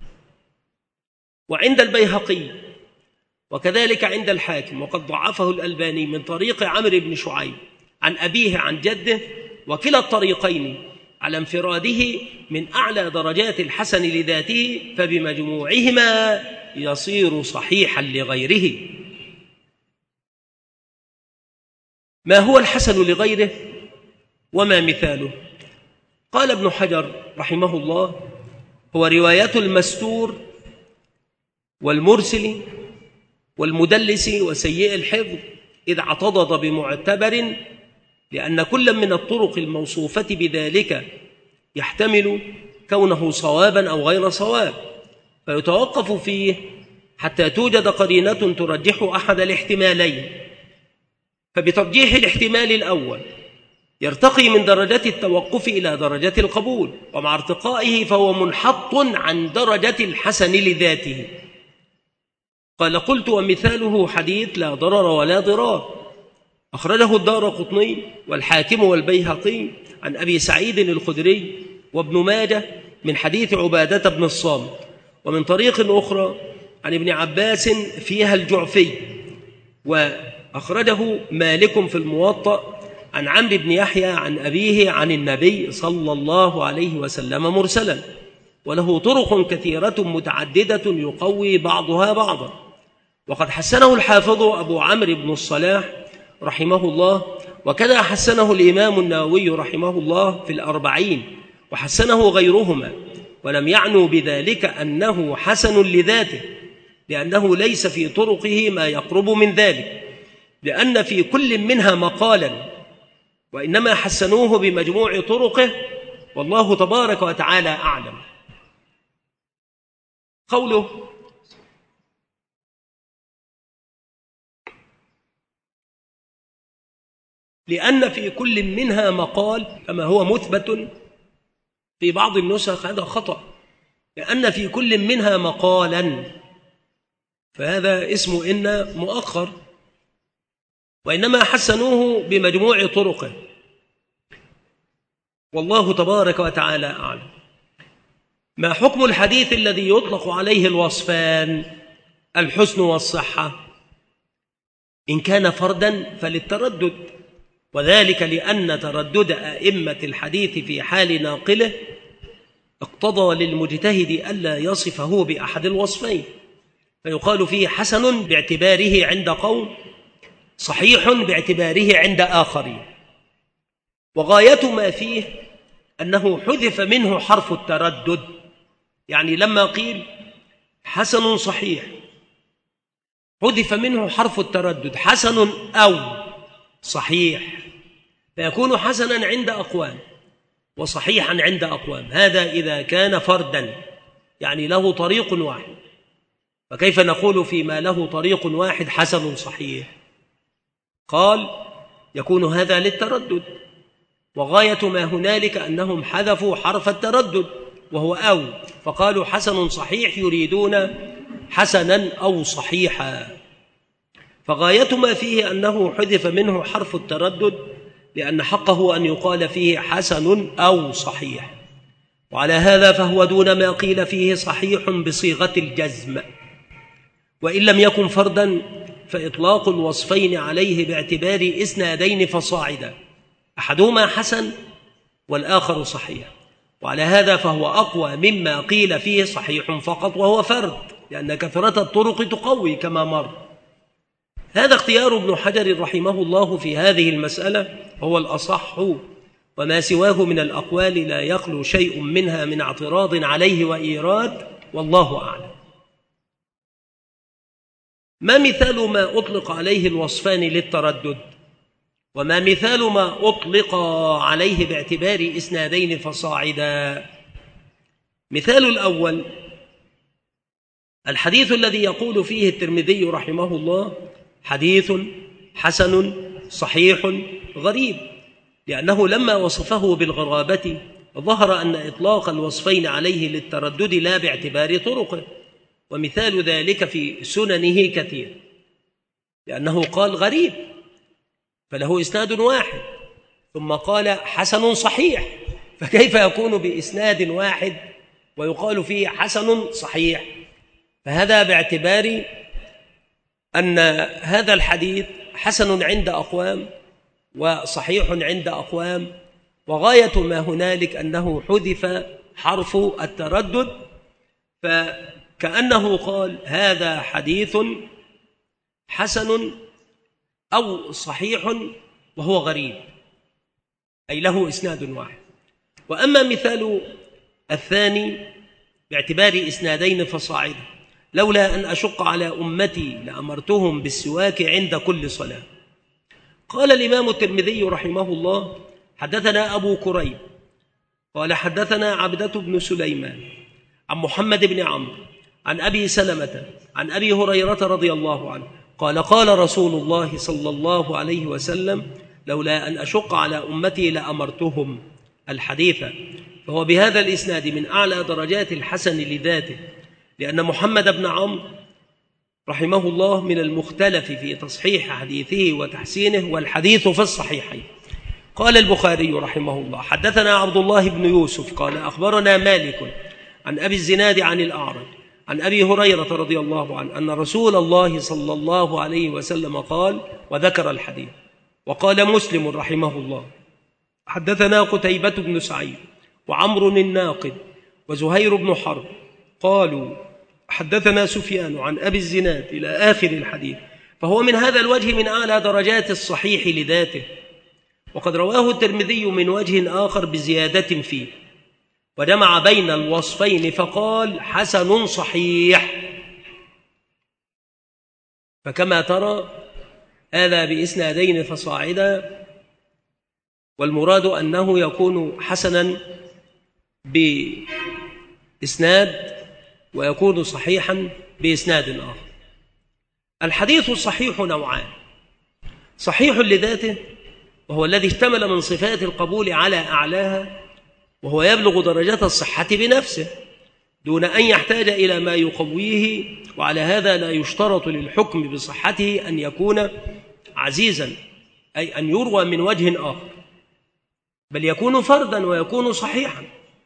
وعند البيهقي وكذلك عند الحاكم، وقد ضعفه الألباني من طريق عمرو بن شعيب عن أبيه عن جده، وكلا الطريقين على انفراده من أعلى درجات الحسن لذاته، فبمجموعهما يصير صحيحا لغيره. ما هو الحسن لغيره وما مثاله؟ قال ابن حجر رحمه الله هو رواية المستور والمرسل والمدلس وسيء الحفظ إذا اعتضد بمعتبر، لأن كل من الطرق الموصوفة بذلك يحتمل كونه صوابا أو غير صواب، فيتوقف فيه حتى توجد قرينة ترجح أحد الاحتمالين، فبترجيح الاحتمال الأول يرتقي من درجة التوقف إلى درجة القبول، ومع ارتقائه فهو منحط عن درجة الحسن لذاته. قال قلت ومثاله حديث لا ضرر ولا ضرار، أخرجه الدارقطني والحاكم والبيهقي عن أبي سعيد الخدري وابن ماجه من حديث عبادة بن الصامت، ومن طريق أخرى عن ابن عباس فيها الجعفي، وأخرجه مالك في الموطأ عن عمرو بن يحيى عن أبيه عن النبي صلى الله عليه وسلم مرسلا، وله طرق كثيرة متعددة يقوي بعضها بعضا. وقد حسنه الحافظ أبو عمرو بن الصلاح رحمه الله، وكذا حسنه الإمام النووي رحمه الله في الأربعين، وحسنه غيرهما، ولم يعنوا بذلك أنه حسن لذاته، لأنه ليس في طرقه ما يقرب من ذلك، لأن في كل منها مقالا، وإنما حسنوه بمجموع طرقه، والله تبارك وتعالى أعلم. قوله لأن في كل منها مقال كما هو مثبت في بعض النسخ، هذا خطأ، لأن في كل منها مقالا، فهذا اسم إن مؤخر، وإنما حسنوه بمجموع طرقه، والله تبارك وتعالى أعلم. ما حكم الحديث الذي يطلق عليه الوصفان الحسن والصحة؟ إن كان فردا فللتردد، وذلك لأن تردد أئمة الحديث في حال ناقله اقتضى للمجتهد ألا يصفه بأحد الوصفين، فيقال فيه حسن باعتباره عند قوم، صحيح باعتباره عند آخرين. وغاية ما فيه أنه حذف منه حرف التردد، يعني لما قيل حسن صحيح حذف منه حرف التردد، حسن أو صحيح، فيكون حسنا عند أقوام وصحيحا عند أقوام. هذا إذا كان فردا، يعني له طريق واحد، فكيف نقول فيما له طريق واحد حسن صحيح؟ قال يكون هذا للتردد، وغاية ما هنالك أنهم حذفوا حرف التردد وهو أو، فقالوا حسن صحيح يريدون حسنا أو صحيحا، فغاية ما فيه أنه حذف منه حرف التردد لأن حقه أن يقال فيه حسن أو صحيح. وعلى هذا فهو دون ما قيل فيه صحيح بصيغة الجزم، وإن لم يكن فردا فإطلاق الوصفين عليه باعتبار إسنادين فصاعدا، أحدهما حسن والآخر صحيح. وعلى هذا فهو أقوى مما قيل فيه صحيح فقط وهو فرد، لأن كثرة الطرق تقوي كما مر. هذا اختيار ابن حجر رحمه الله في هذه المسألة هو الأصح، وما سواه من الأقوال لا يخلو شيء منها من اعتراض عليه وإيراد، والله أعلم. ما مثال ما أطلق عليه الوصفان للتردد؟ وما مثال ما أطلق عليه باعتبار إسنادين فصاعدا؟ مثال الأول الحديث الذي يقول فيه الترمذي رحمه الله حديث حسن صحيح غريب، لأنه لما وصفه بالغرابة ظهر أن إطلاق الوصفين عليه للتردد لا باعتبار طرقه، ومثال ذلك في سننه كثير، لأنه قال غريب فله إسناد واحد، ثم قال حسن صحيح، فكيف يكون بإسناد واحد ويقال فيه حسن صحيح؟ فهذا باعتبار أن هذا الحديث حسن عند أقوام وصحيح عند أقوام، وغاية ما هنالك أنه حذف حرف التردد، فكأنه قال هذا حديث حسن أو صحيح وهو غريب، أي له إسناد واحد. وأما مثال الثاني باعتبار إسنادين فصاعدا، لولا أن أشق على أمتي لأمرتهم بالسواك عند كل صلاة. قال الإمام الترمذي رحمه الله حدثنا أبو كريب قال حدثنا عبدة بن سليمان عن محمد بن عمرو عن أبي سلمة عن أبي هريرة رضي الله عنه قال قال رسول الله صلى الله عليه وسلم لولا أن أشق على أمتي لأمرتهم الحديث. فهو بهذا الإسناد من أعلى درجات الحسن لذاته، لأن محمد بن عمرو رحمه الله من المختلف في تصحيح حديثه وتحسينه، والحديث في الصحيحين. قال البخاري رحمه الله حدثنا عبد الله بن يوسف قال أخبرنا مالك عن أبي الزناد عن الأعرج عن أبي هريرة رضي الله عنه أن رسول الله صلى الله عليه وسلم قال، وذكر الحديث. وقال مسلم رحمه الله حدثنا قتيبة بن سعيد وعمر الناقد وزهير بن حرب قالوا حدثنا سفيان عن أبي الزناد إلى آخر الحديث، فهو من هذا الوجه من أعلى درجات الصحيح لذاته. وقد رواه الترمذي من وجه آخر بزيادة فيه، وجمع بين الوصفين فقال حسن صحيح. فكما ترى هذا بإسنادين فصاعدا، والمراد أنه يكون حسنا بإسناد ويكون صحيحا بإسناد آخر. الحديث الصحيح نوعان: صحيح لذاته وهو الذي اشتمل من صفات القبول على أعلاها، وهو يبلغ درجة الصحة بنفسه دون أن يحتاج إلى ما يقويه، وعلى هذا لا يشترط للحكم بصحته أن يكون عزيزا، أي أن يروى من وجه آخر، بل يكون فردا ويكون صحيحا.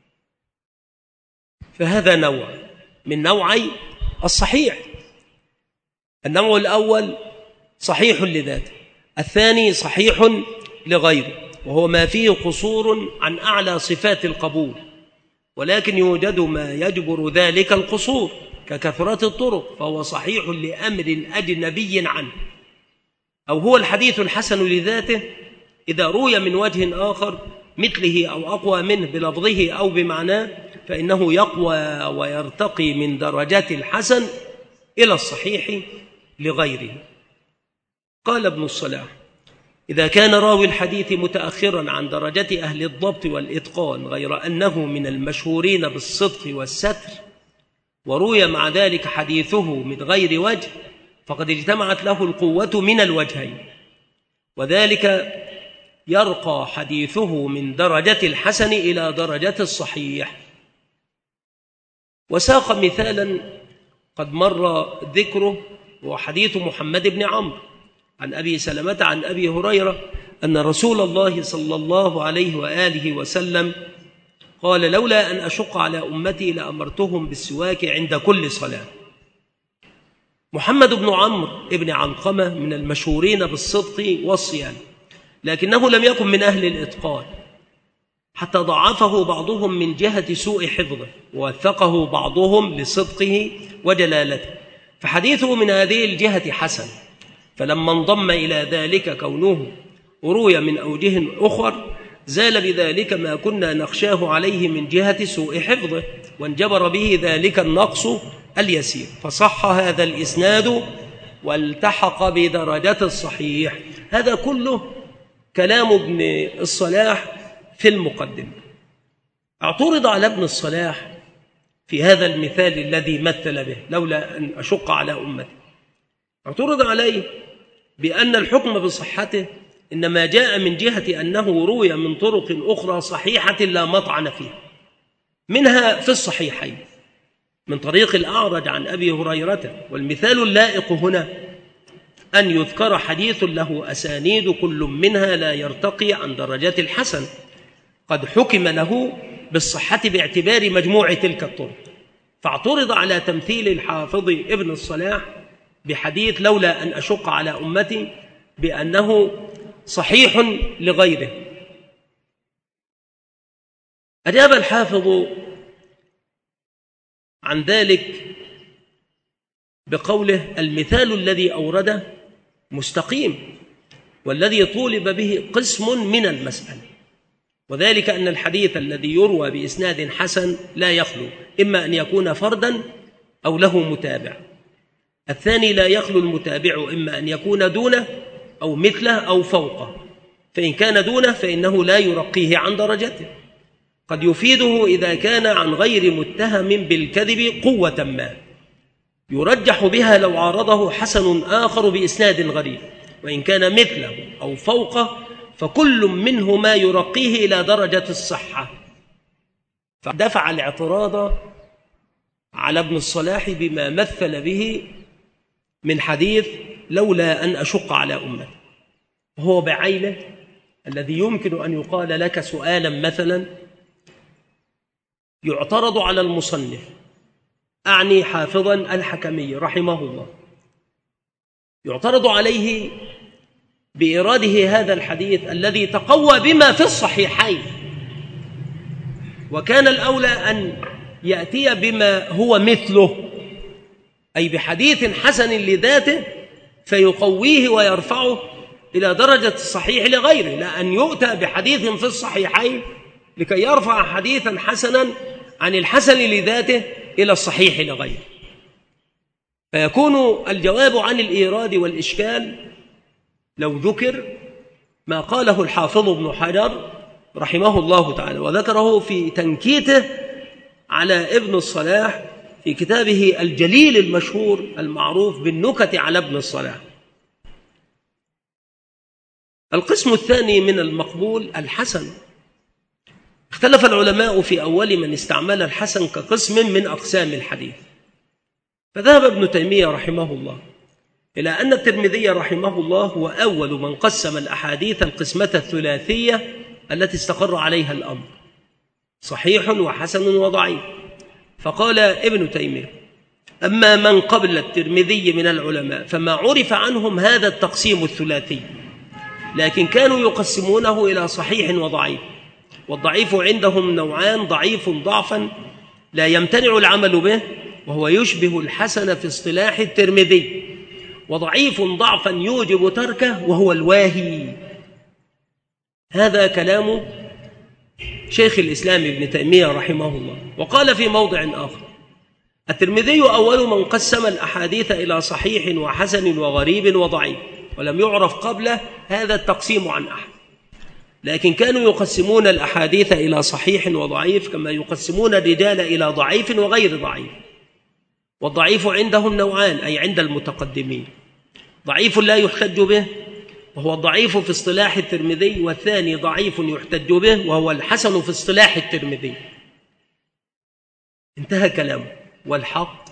فهذا نوع من نوعي الصحيح. النوع الأول صحيح لذاته، الثاني صحيح لغيره، وهو ما فيه قصور عن أعلى صفات القبول، ولكن يوجد ما يجبر ذلك القصور ككثرة الطرق، فهو صحيح لأمر أجنبي عنه. أو هو الحديث الحسن لذاته إذا روي من وجه آخر مثله أو أقوى منه بلفظه أو بمعناه، فإنه يقوى ويرتقي من درجات الحسن إلى الصحيح لغيره. قال ابن الصلاح: إذا كان راوي الحديث متأخرا عن درجة أهل الضبط والإتقان غير أنه من المشهورين بالصدق والستر، وروي مع ذلك حديثه من غير وجه، فقد اجتمعت له القوة من الوجهين، وذلك يرقى حديثه من درجة الحسن إلى درجة الصحيح. وساق مثالا قد مر ذكره وحديث محمد بن عمرو عن أبي سلمة عن أبي هريرة أن رسول الله صلى الله عليه وآله وسلم قال: لولا أن أشق على أمتي لأمرتهم بالسواك عند كل صلاة. محمد بن عمرو بن علقمة من المشهورين بالصدق والصيانة، لكنه لم يكن من أهل الإتقان، حتى ضعفه بعضهم من جهة سوء حفظه، ووثقه بعضهم لصدقه وجلالته، فحديثه من هذه الجهة حسن. فلما انضم إلى ذلك كونه روي من أوجه أخر زال بذلك ما كنا نخشاه عليه من جهة سوء حفظه، وانجبر به ذلك النقص اليسير، فصح هذا الإسناد والتحق بدرجة الصحيح. هذا كله كلام ابن الصلاح في المقدمة. اعترض على ابن الصلاح في هذا المثال الذي مثل به: لولا أن أشق على أمتي. اعترض عليه بأن الحكم بصحته إنما جاء من جهة أنه روي من طرق أخرى صحيحة لا مطعن فيها، منها في الصحيحين من طريق الأعرج عن أبي هريرة. والمثال اللائق هنا أن يذكر حديث له أسانيد كل منها لا يرتقي عن درجة الحسن، قد حكم له بالصحة باعتبار مجموع تلك الطرق. فاعترض على تمثيل الحافظ ابن الصلاح بحديث لولا أن أشق على أمتي بأنه صحيح لغيره. أجاب الحافظ عن ذلك بقوله: المثال الذي أورده مستقيم، والذي طولب به قسم من المسألة، وذلك أن الحديث الذي يروى بإسناد حسن لا يخلو إما أن يكون فردا أو له متابع. الثاني لا يخلو المتابع إما أن يكون دونه أو مثله أو فوقه، فإن كان دونه فإنه لا يرقيه عن درجته، قد يفيده إذا كان عن غير متهم بالكذب قوة ما يرجح بها لو عارضه حسن آخر بإسناد غريب، وإن كان مثله أو فوقه فكل منهما يرقيه إلى درجة الصحة. فدفع الاعتراض على ابن الصلاح بما مثل به من حديث لولا أن أشق على أمتي، وهو بعينه الذي يمكن أن يقال لك سؤالا مثلا يعترض على المصنف، أعني حافظا الحكمي رحمه الله، يعترض عليه بإراده هذا الحديث الذي تقوى بما في الصحيحين، وكان الأولى أن يأتي بما هو مثله، أي بحديث حسن لذاته فيقويه ويرفعه إلى درجة الصحيح لغيره، لا أن يؤتى بحديث في الصحيحين لكي يرفع حديثا حسنا عن الحسن لذاته إلى الصحيح لغيره. فيكون الجواب عن الإيراد والإشكال لو ذكر ما قاله الحافظ ابن حجر رحمه الله تعالى، وذكره في تنكيته على ابن الصلاح في كتابه الجليل المشهور المعروف بالنكت على ابن الصلاح. القسم الثاني من المقبول الحسن. اختلف العلماء في أول من استعمل الحسن كقسم من أقسام الحديث، فذهب ابن تيمية رحمه الله إلى أن الترمذي رحمه الله هو أول من قسم الأحاديث القسمة الثلاثية التي استقر عليها الأمر: صحيح وحسن وضعيف. فقال ابن تيمية: أما من قبل الترمذي من العلماء فما عرف عنهم هذا التقسيم الثلاثي، لكن كانوا يقسمونه إلى صحيح وضعيف. والضعيف عندهم نوعان: ضعيف ضعفا لا يمتنع العمل به وهو يشبه الحسن في اصطلاح الترمذي، وضعيف ضعفا يوجب تركه وهو الواهي. هذا كلام شيخ الإسلام ابن تيمية رحمه الله. وقال في موضع آخر: الترمذي أول من قسم الأحاديث إلى صحيح وحسن وغريب وضعيف، ولم يعرف قبل هذا التقسيم عن أحد، لكن كانوا يقسمون الأحاديث إلى صحيح وضعيف كما يقسمون الرجال إلى ضعيف وغير ضعيف. والضعيف عندهم نوعان، أي عند المتقدمين: ضعيف لا يحتج به وهو الضعيف في اصطلاح الترمذي، والثاني ضعيف يحتج به وهو الحسن في اصطلاح الترمذي. انتهى كلامه. والحق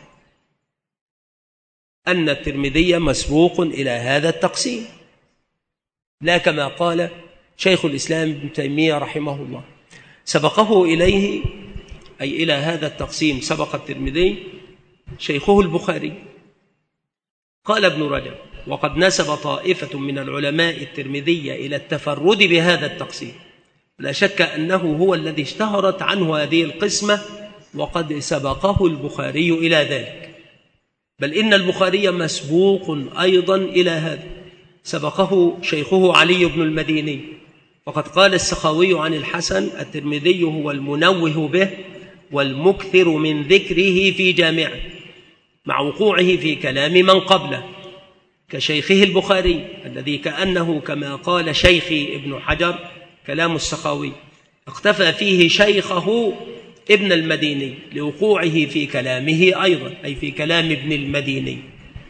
أن الترمذي مسبوق إلى هذا التقسيم، لا كما قال شيخ الإسلام ابن تيمية رحمه الله، سبقه إليه أي إلى هذا التقسيم سبق الترمذي شيخه البخاري. قال ابن رجب: وقد نسب طائفة من العلماء الترمذي إلى التفرد بهذا التقسيم، لا شك أنه هو الذي اشتهرت عنه هذه القسمة، وقد سبقه البخاري إلى ذلك، بل إن البخاري مسبوق أيضا إلى هذا، سبقه شيخه علي بن المديني. وقد قال السخاوي عن الحسن: الترمذي هو المنوه به والمكثر من ذكره في جامعه، مع وقوعه في كلام من قبله كشيخه البخاري الذي كأنه كما قال شيخي ابن حجر كلام السخاوي اقتفى فيه شيخه ابن المديني لوقوعه في كلامه أيضا، أي في كلام ابن المديني.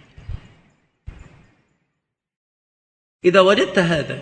إذا وجدت هذا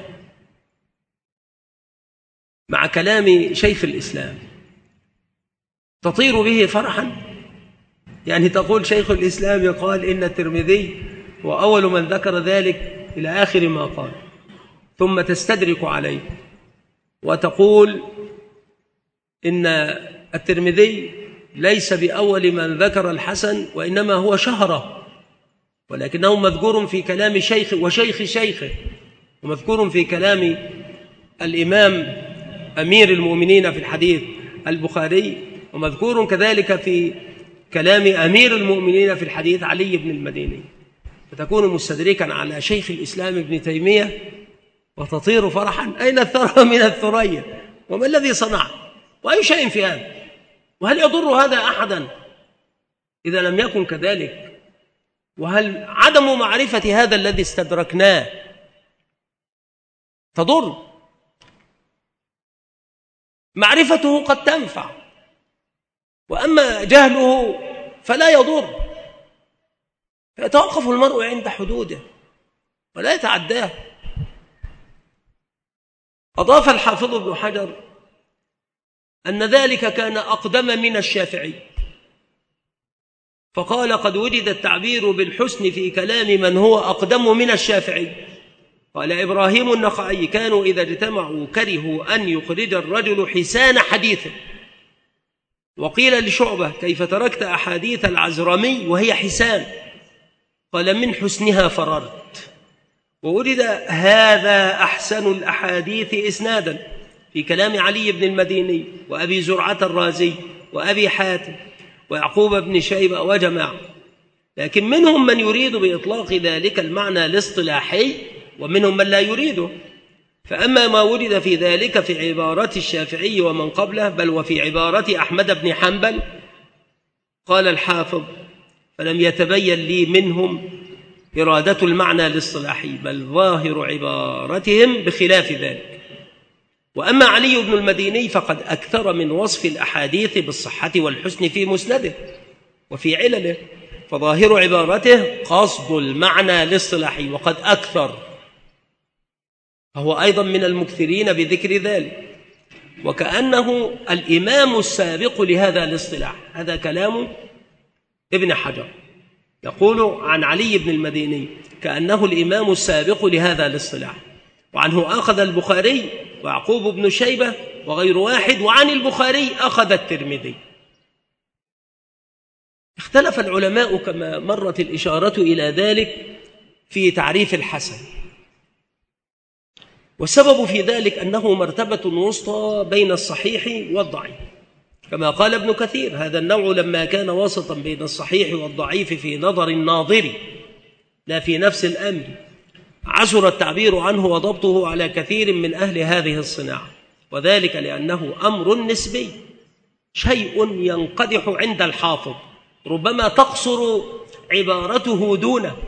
مع كلام شيخ الإسلام تطير به فرحا، يعني تقول شيخ الإسلام يقال إن الترمذي هو أول من ذكر ذلك إلى آخر ما قال، ثم تستدرك عليه وتقول إن الترمذي ليس بأول من ذكر الحسن، وإنما هو شهرة، ولكنه مذكور في كلام شيخ وشيخ شيخه، ومذكور في كلام الإمام أمير المؤمنين في الحديث البخاري، ومذكور كذلك في كلام أمير المؤمنين في الحديث علي بن المديني، فتكون مستدركا على شيخ الإسلام ابن تيمية وتطير فرحا. أين الثرى من الثريا؟ وما الذي صنع؟ وأي شيء في هذا؟ وهل يضر هذا أحدا إذا لم يكن كذلك؟ وهل عدم معرفة هذا الذي استدركناه تضر؟ معرفته قد تنفع، وأما جهله فلا يضر، فيتوقف المرء عند حدوده ولا يتعداه. أضاف الحافظ ابن حجر أن ذلك كان أقدم من الشافعي، فقال: قد وجد التعبير بالحسن في كلام من هو أقدم من الشافعي. قال إبراهيم النخعي: كانوا إذا اجتمعوا كرهوا أن يخرج الرجل حسان حديثه. وقيل لشعبة: كيف تركت أحاديث العزرمي وهي حسان؟ قال: من حسنها فررت. ووجد هذا أحسن الأحاديث إسنادا في كلام علي بن المديني وأبي زرعة الرازي وأبي حاتم ويعقوب بن شيبة وجماعة، لكن منهم من يريد بإطلاق ذلك المعنى الاصطلاحي، ومنهم من لا يريده. فأما ما وجد في ذلك في عبارة الشافعي ومن قبله، بل وفي عبارة أحمد بن حنبل، قال الحافظ: فلم يتبين لي منهم إرادة المعنى الاصطلاحي، بل ظاهر عبارتهم بخلاف ذلك. وأما علي بن المديني فقد أكثر من وصف الأحاديث بالصحة والحسن في مسنده وفي علله، فظاهر عبارته قصد المعنى الاصطلاحي، وقد أكثر، فهو أيضا من المكثرين بذكر ذلك، وكأنه الإمام السابق لهذا الاصطلاح. هذا كلام ابن حجر يقول عن علي بن المديني كأنه الإمام السابق لهذا الاصطلاح، وعنه أخذ البخاري ويعقوب بن شيبة وغير واحد، وعن البخاري أخذ الترمذي. اختلف العلماء كما مرت الإشارة إلى ذلك في تعريف الحسن، والسبب في ذلك أنه مرتبة وسطى بين الصحيح والضعيف، كما قال ابن كثير: هذا النوع لما كان وسطا بين الصحيح والضعيف في نظر الناظر لا في نفس الأمر، عسر التعبير عنه وضبطه على كثير من أهل هذه الصناعة، وذلك لأنه أمر نسبي، شيء ينقدح عند الحافظ ربما تقصر عبارته دونه،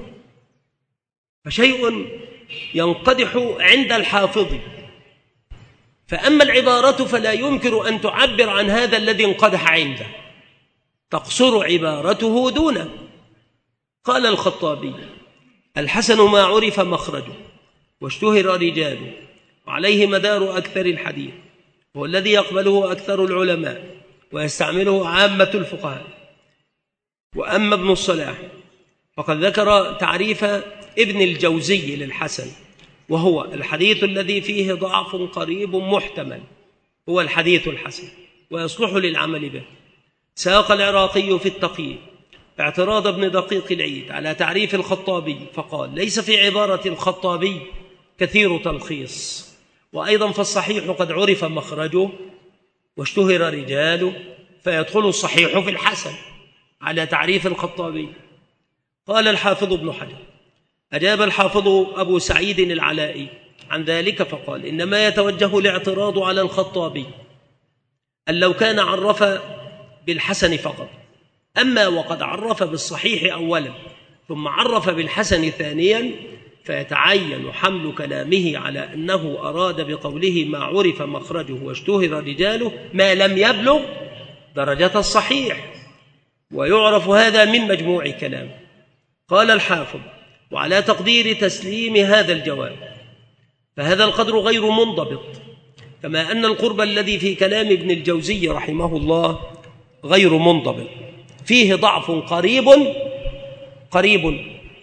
فشيء ينقدح عند الحافظ، فأما العبارة فلا يمكن أن تعبر عن هذا الذي انقدح عنده، تقصر عبارته دونه. قال الخطابي: الحسن ما عرف مخرجه واشتهر رجاله وعليه مدار أكثر الحديث، هو الذي يقبله أكثر العلماء ويستعمله عامة الفقهاء. وأما ابن الصلاح فقد ذكر تعريف ابن الجوزي للحسن، وهو الحديث الذي فيه ضعف قريب محتمل هو الحديث الحسن ويصلح للعمل به. ساق العراقي في التقييد اعتراض ابن دقيق العيد على تعريف الخطابي فقال: ليس في عبارة الخطابي كثير تلخيص، وأيضا فالصحيح قد عرف مخرجه واشتهر رجاله، فيدخل الصحيح في الحسن على تعريف الخطابي. قال الحافظ ابن حجر: أجاب الحافظ أبو سعيد العلائي عن ذلك فقال: إنما يتوجه الاعتراض على الخطابي أن لو كان عرف بالحسن فقط، أما وقد عرف بالصحيح أولا ثم عرف بالحسن ثانيا فيتعين حمل كلامه على أنه أراد بقوله ما عرف مخرجه واشتهر رجاله ما لم يبلغ درجة الصحيح، ويعرف هذا من مجموع كلامه. قال الحافظ: وعلى تقدير تسليم هذا الجواب فهذا القدر غير منضبط، كما أن القرب الذي في كلام ابن الجوزي رحمه الله غير منضبط، فيه ضعف قريب قريب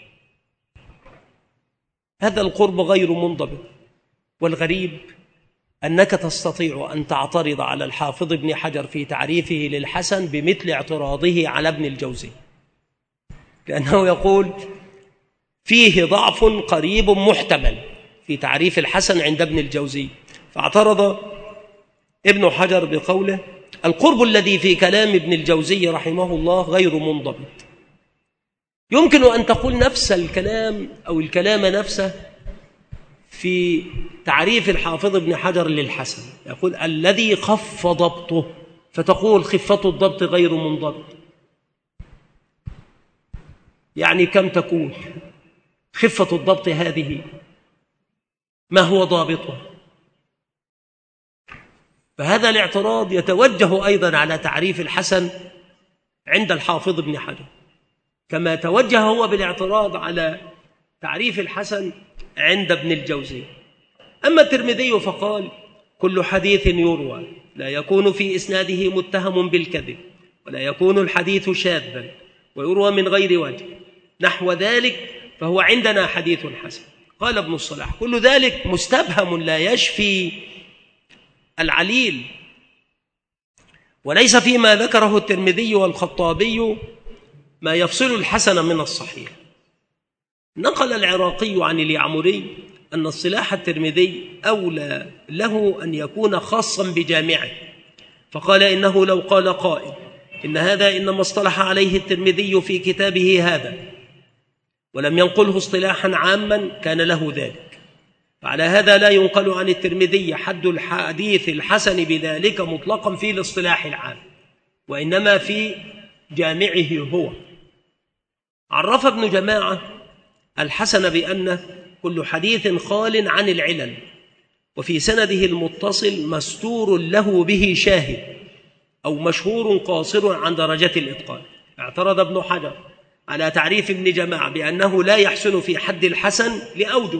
هذا القرب غير منضبط. والغريب أنك تستطيع أن تعترض على الحافظ ابن حجر في تعريفه للحسن بمثل اعتراضه على ابن الجوزي، لأنه يقول فيه ضعف قريب محتمل في تعريف الحسن عند ابن الجوزي، فاعترض ابن حجر بقوله: القرب الذي في كلام ابن الجوزي رحمه الله غير منضبط. يمكن أن تقول نفس الكلام أو الكلام نفسه في تعريف الحافظ ابن حجر للحسن، يقول الذي خف ضبطه، فتقول خفة الضبط غير منضبط. يعني كم تكون خفة الضبط هذه؟ ما هو ضابطه؟ فهذا الاعتراض يتوجه أيضا على تعريف الحسن عند الحافظ ابن حجر، كما توجه هو بالاعتراض على تعريف الحسن عند ابن الجوزي. أما الترمذي فقال: كل حديث يروى لا يكون في إسناده متهم بالكذب، ولا يكون الحديث شاذا، ويروى من غير وجه، نحو ذلك فهو عندنا حديث حسن. قال ابن الصلاح: كل ذلك مستبهم لا يشفي العليل، وليس فيما ذكره الترمذي والخطابي ما يفصل الحسن من الصحيح. نقل العراقي عن اليعمري أن اصطلاح الترمذي أولى له أن يكون خاصا بجامعه، فقال: إنه لو قال قائل إن هذا إنما اصطلح عليه الترمذي في كتابه هذا ولم ينقله اصطلاحا عاما كان له ذلك، فعلى هذا لا ينقل عن الترمذي حد الحديث الحسن بذلك مطلقا في الاصطلاح العام، وإنما في جامعه هو. عرف ابن جماعة الحسن بأنه كل حديث خال عن العلل وفي سنده المتصل مستور له به شاهد أو مشهور قاصر عن درجة الإتقان. اعترض ابن حجر على تعريف ابن جماعة بأنه لا يحسن في حد الحسن لأوجه،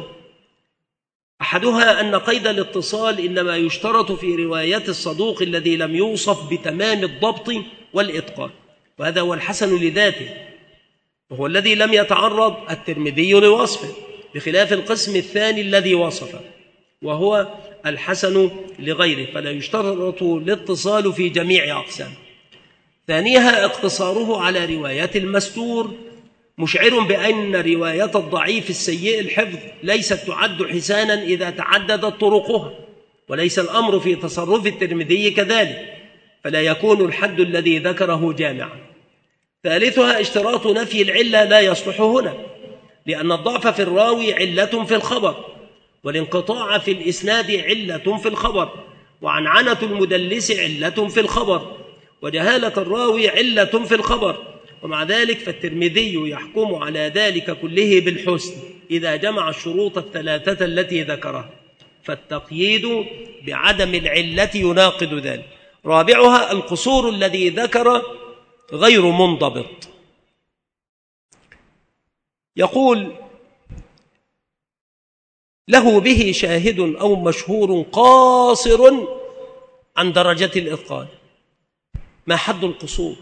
أحدها أن قيد الاتصال إنما يشترط في رواية الصدوق الذي لم يوصف بتمام الضبط والإتقان، وهذا هو الحسن لذاته، وهو الذي لم يتعرض الترمذي لوصفه، بخلاف القسم الثاني الذي وصفه وهو الحسن لغيره، فلا يشترط الاتصال في جميع أقسام. ثانيها اقتصاره على روايات المستور، مشعر بأن رواية الضعيف السيء الحفظ ليست تعد حسانا إذا تعددت طرقها، وليس الأمر في تصرف الترمذي كذلك، فلا يكون الحد الذي ذكره جامعا. ثالثها اشتراط نفي العلة لا يصلح هنا، لأن الضعف في الراوي علة في الخبر، والانقطاع في الإسناد علة في الخبر، وعنعنة المدلس علة في الخبر، وجهالة الراوي علة في الخبر، ومع ذلك فالترمذي يحكم على ذلك كله بالحسن إذا جمع الشروط الثلاثة التي ذكرها، فالتقييد بعدم العلة يناقض ذلك. رابعها القصور الذي ذكر غير منضبط. يقول له به شاهد أو مشهور قاصر عن درجة الإتقان. ما حد القصور؟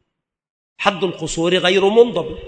حد القصور غير منضبط.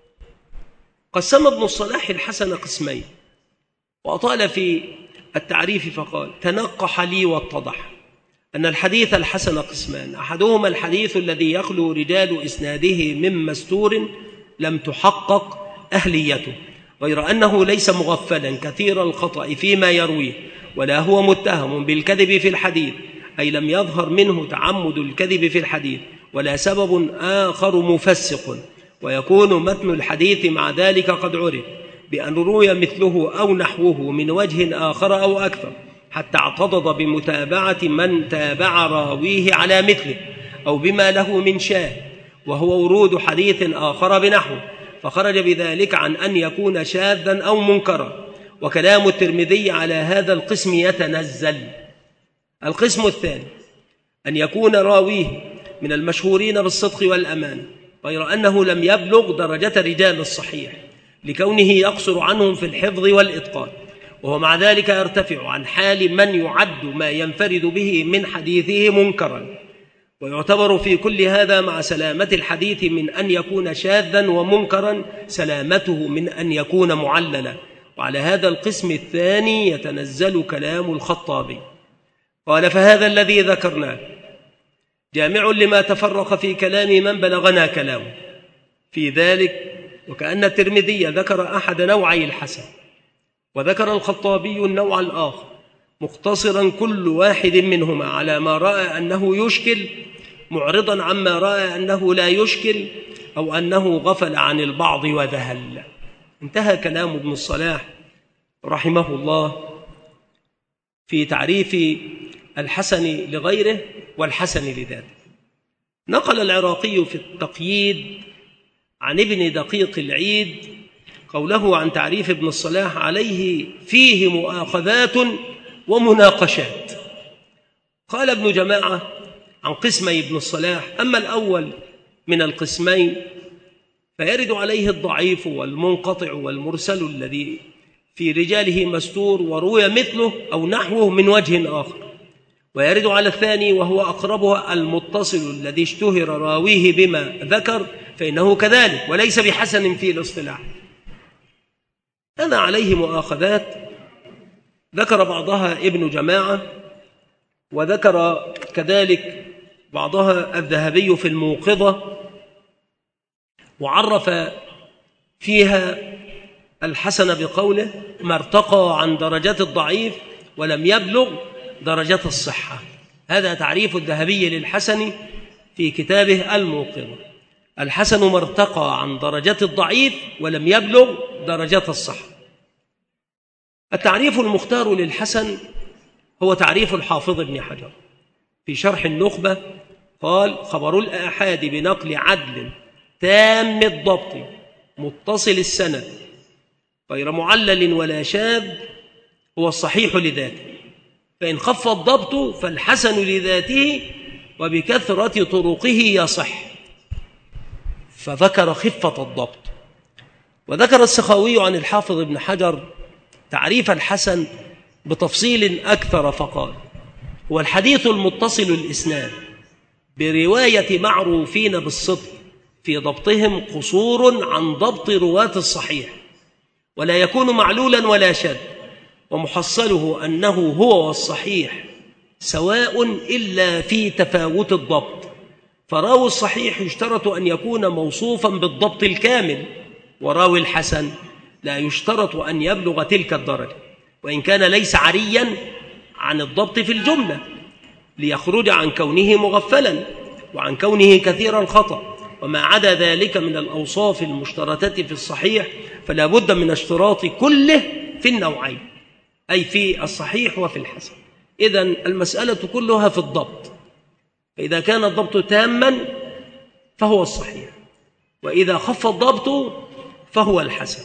قسم ابن الصلاح الحسن قسمين وأطال في التعريف فقال: تنقح لي واتضح أن الحديث الحسن قسمان: أحدهما الحديث الذي يخلو رجال إسناده من مستور لم تحقق أهليته، غير أنه ليس مغفلا كثير الخطأ فيما يرويه، ولا هو متهم بالكذب في الحديث، أي لم يظهر منه تعمد الكذب في الحديث، ولا سبب آخر مفسق، ويكون متن الحديث مع ذلك قد عرف بأن روي مثله أو نحوه من وجه آخر أو أكثر، حتى اعتضد بمتابعة من تابع راويه على مثله، أو بما له من شاهد، وهو ورود حديث آخر بنحوه، فخرج بذلك عن أن يكون شاذا أو منكرا. وكلام الترمذي على هذا القسم يتنزل. القسم الثاني أن يكون راويه من المشهورين بالصدق والأمانة، غير أنه لم يبلغ درجة رجال الصحيح لكونه يقصر عنهم في الحفظ والإتقان، وهو مع ذلك يرتفع عن حال من يعد ما ينفرد به من حديثه منكرا. ويعتبر في كل هذا مع سلامة الحديث من أن يكون شاذا ومنكرا سلامته من أن يكون معللا. وعلى هذا القسم الثاني يتنزل كلام الخطابي. قال: فهذا الذي ذكرناه جامع لما تفرق في كلام من بلغنا كلامه في ذلك، وكأن الترمذي ذكر أحد نوعي الحسن وذكر الخطابي النوع الآخر، مقتصرا كل واحد منهما على ما رأى أنه يشكل، معرضا عما رأى أنه لا يشكل، أو أنه غفل عن البعض وذهل. انتهى كلام ابن الصلاح رحمه الله في تعريف الحسن لغيره والحسن لذاته. نقل العراقي في التقييد عن ابن دقيق العيد قوله عن تعريف ابن الصلاح: عليه فيه مؤاخذات ومناقشات. قال ابن جماعة عن قسمي ابن الصلاح: أما الأول من القسمين فيرد عليه الضعيف والمنقطع والمرسل الذي في رجاله مستور وروي مثله أو نحوه من وجه آخر، ويرد على الثاني وهو أقربها المتصل الذي اشتهر راويه بما ذكر، فإنه كذلك وليس بحسن في الاصطلاح. هذا عليه مؤاخذات ذكر بعضها ابن جماعة، وذكر كذلك بعضها الذهبي في الموقظة، وعرف فيها الحسن بقوله: ما ارتقى عن درجات الضعيف ولم يبلغ درجة الصحة. هذا تعريف الذهبي للحسن في كتابه الموقظة: الحسن ما ارتقى عن درجات الضعيف ولم يبلغ درجة الصحة. التعريف المختار للحسن هو تعريف الحافظ ابن حجر في شرح النخبة. قال: خبر الآحاد بنقل عدل تام الضبط متصل السند غير معلل ولا شاذ هو الصحيح لذاته، فإن خف الضبط فالحسن لذاته وبكثرة طرقه يصح. فذكر خفة الضبط. وذكر السخاوي عن الحافظ ابن حجر تعريف الحسن بتفصيل أكثر فقال: هو الحديث المتصل الإسناد برواية معروفين بالصدق في ضبطهم قصور عن ضبط رواة الصحيح، ولا يكون معلولا ولا شاذ، ومحصله أنه هو والصحيح سواء إلا في تفاوت الضبط. فراوي الصحيح يشترط أن يكون موصوفا بالضبط الكامل، وراوي الحسن لا يشترط أن يبلغ تلك الدرجة، وإن كان ليس عريا عن الضبط في الجملة، ليخرج عن كونه مغفلا وعن كونه كثير الخطأ. وما عدا ذلك من الأوصاف المشترطة في الصحيح فلا بد من اشتراط كله في النوعين، أي في الصحيح وفي الحسن. إذن المسألة كلها في الضبط، فإذا كان الضبط تاما فهو الصحيح، وإذا خف الضبط فهو الحسن.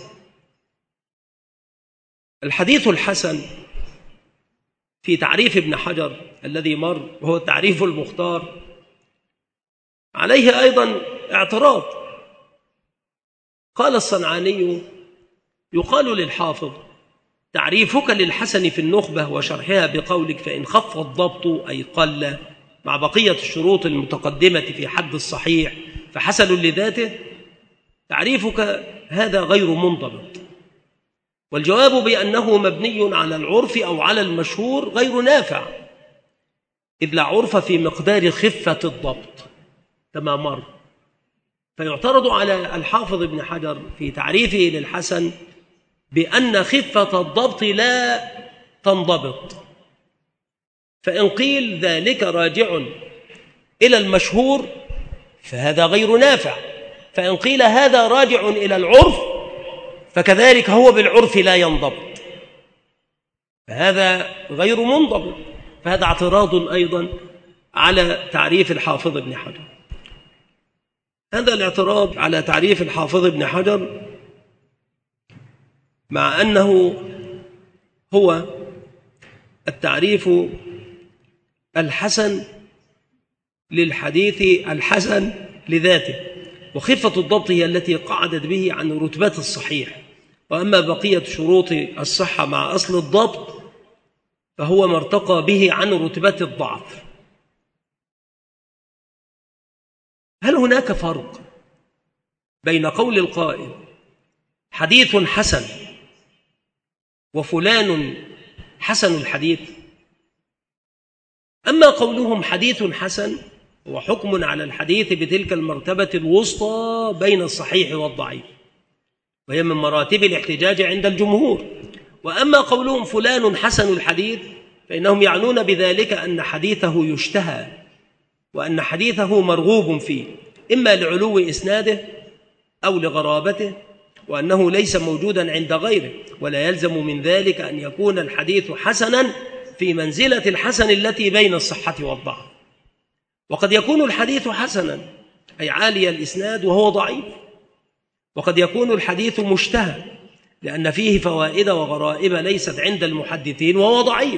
الحديث الحسن في تعريف ابن حجر الذي مر وهو التعريف المختار عليه أيضا اعتراض. قال الصنعاني: يقال للحافظ: تعريفك للحسن في النخبة وشرحها بقولك فإن خف الضبط أي قل مع بقية الشروط المتقدمة في حد الصحيح فحسن لذاته، تعريفك هذا غير منضبط، والجواب بأنه مبني على العرف أو على المشهور غير نافع، إذ لا عرف في مقدار خفة الضبط كما مر. فيعترض على الحافظ ابن حجر في تعريفه للحسن بأن خفة الضبط لا تنضبط، فإن قيل ذلك راجع إلى المشهور فهذا غير نافع، فإن قيل هذا راجع إلى العرف فكذلك هو بالعرف لا ينضبط، فهذا غير منضبط. فهذا اعتراض أيضا على تعريف الحافظ ابن حجر. هذا الاعتراض على تعريف الحافظ ابن حجر مع أنه هو التعريف الحسن للحديث الحسن لذاته، وخفة الضبط هي التي قعدت به عن رتبة الصحيح، وأما بقية شروط الصحة مع أصل الضبط فهو ما ارتقى به عن رتبة الضعف. هل هناك فرق بين قول القائل حديث حسن وفلان حسن الحديث؟ أما قولهم حديث حسن هو حكم على الحديث بتلك المرتبة الوسطى بين الصحيح والضعيف، وهي من مراتب الاحتجاج عند الجمهور. وأما قولهم فلان حسن الحديث فإنهم يعنون بذلك أن حديثه يشتهى، وأن حديثه مرغوب فيه إما لعلو إسناده أو لغرابته، وأنه ليس موجودا عند غيره، ولا يلزم من ذلك أن يكون الحديث حسنا في منزلة الحسن التي بين الصحة والضعف. وقد يكون الحديث حسنا أي عالي الإسناد وهو ضعيف، وقد يكون الحديث مشتهى لأن فيه فوائد وغرائب ليست عند المحدثين وهو ضعيف.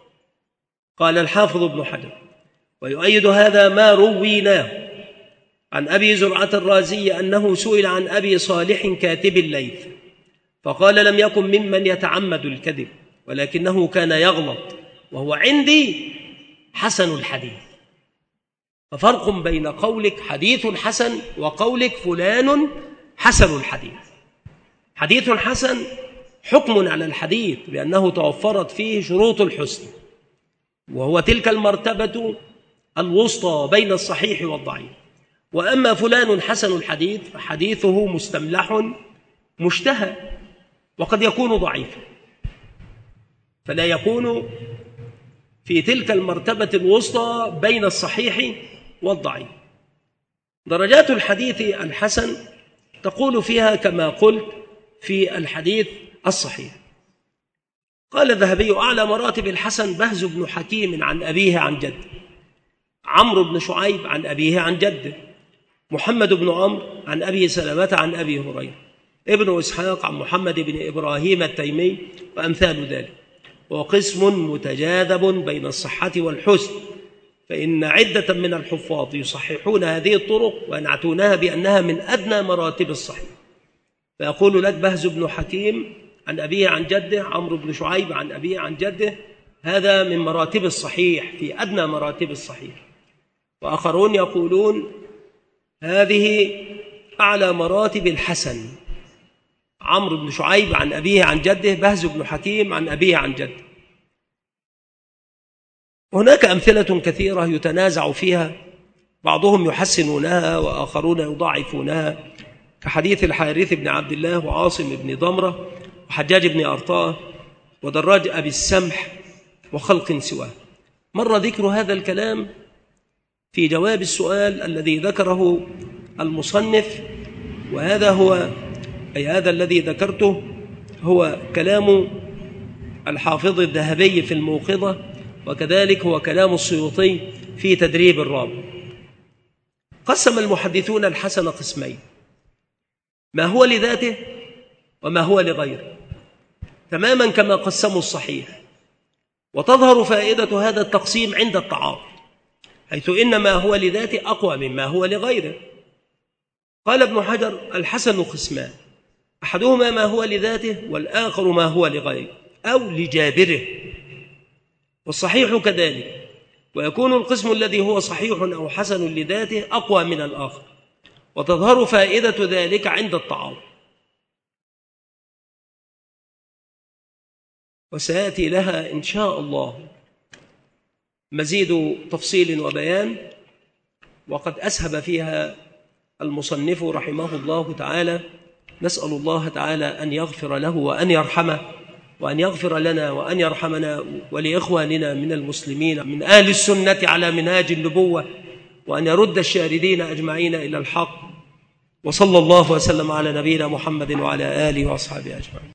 قال الحافظ ابن حجر: ويؤيد هذا ما رويناه عن أبي زرعة الرازي أنه سئل عن أبي صالح كاتب الليث فقال: لم يكن ممن يتعمد الكذب ولكنه كان يغلط، وهو عندي حسن الحديث. ففرق بين قولك حديث حسن وقولك فلان حسن الحديث. حديث حسن حكم على الحديث بأنه توفرت فيه شروط الحسن، وهو تلك المرتبة الوسطى بين الصحيح والضعيف. وأما فلان حسن الحديث فحديثه مستملح مشتهى، وقد يكون ضعيفا، فلا يكون في تلك المرتبة الوسطى بين الصحيح والضعيف. درجات الحديث الحسن تقول فيها كما قلت في الحديث الصحيح. قال الذهبي: أعلى مراتب الحسن بهز بن حكيم عن أبيه عن جده، عمرو بن شعيب عن أبيه عن جده، محمد بن عمرو عن أبي سلمة عن أبي هريرة، ابن إسحاق عن محمد بن إبراهيم التيمي، وأمثال ذلك. وقسم متجاذب بين الصحة والحسن، فإن عدة من الحفاظ يصححون هذه الطرق وينعتونها بأنها من أدنى مراتب الصحيح. فيقول لك بهز بن حكيم عن أبيه عن جده، عمرو بن شعيب عن أبيه عن جده، هذا من مراتب الصحيح، في أدنى مراتب الصحيح. وآخرون يقولون هذه أعلى مراتب الحسن، عمرو بن شعيب عن أبيه عن جده، بهز بن حكيم عن أبيه عن جده. هناك أمثلة كثيرة يتنازع فيها، بعضهم يحسنونها وآخرون يضاعفونها، كحديث الحارث بن عبد الله وعاصم بن ضمرة وحجاج بن أرطاه ودراج أبي السمح وخلق سواه. مر ذكر هذا الكلام في جواب السؤال الذي ذكره المصنف، وهذا هو أي هذا الذي ذكرته هو كلام الحافظ الذهبي في الموقظة، وكذلك هو كلام السيوطي في تدريب الراوي. قسم المحدثون الحسن قسمين: ما هو لذاته وما هو لغيره، تماما كما قسموا الصحيح. وتظهر فائدة هذا التقسيم عند التعارض، حيث إن ما هو لذاته أقوى مما هو لغيره. قال ابن حجر: الحسن قسمان، أحدهما ما هو لذاته والآخر ما هو لغيره. أو لجابره، والصحيح كذلك، ويكون القسم الذي هو صحيح أو حسن لذاته أقوى من الآخر، وتظهر فائدة ذلك عند التعارض. وسيأتي لها إن شاء الله مزيد تفصيل وبيان، وقد أسهب فيها المصنف رحمه الله تعالى. نسأل الله تعالى أن يغفر له وأن يرحمه، وأن يغفر لنا وأن يرحمنا ولإخواننا من المسلمين من أهل السنة على منهاج النبوة، وأن يرد الشاردين أجمعين إلى الحق. وصلى الله وسلم على نبينا محمد وعلى آله وأصحابه أجمعين.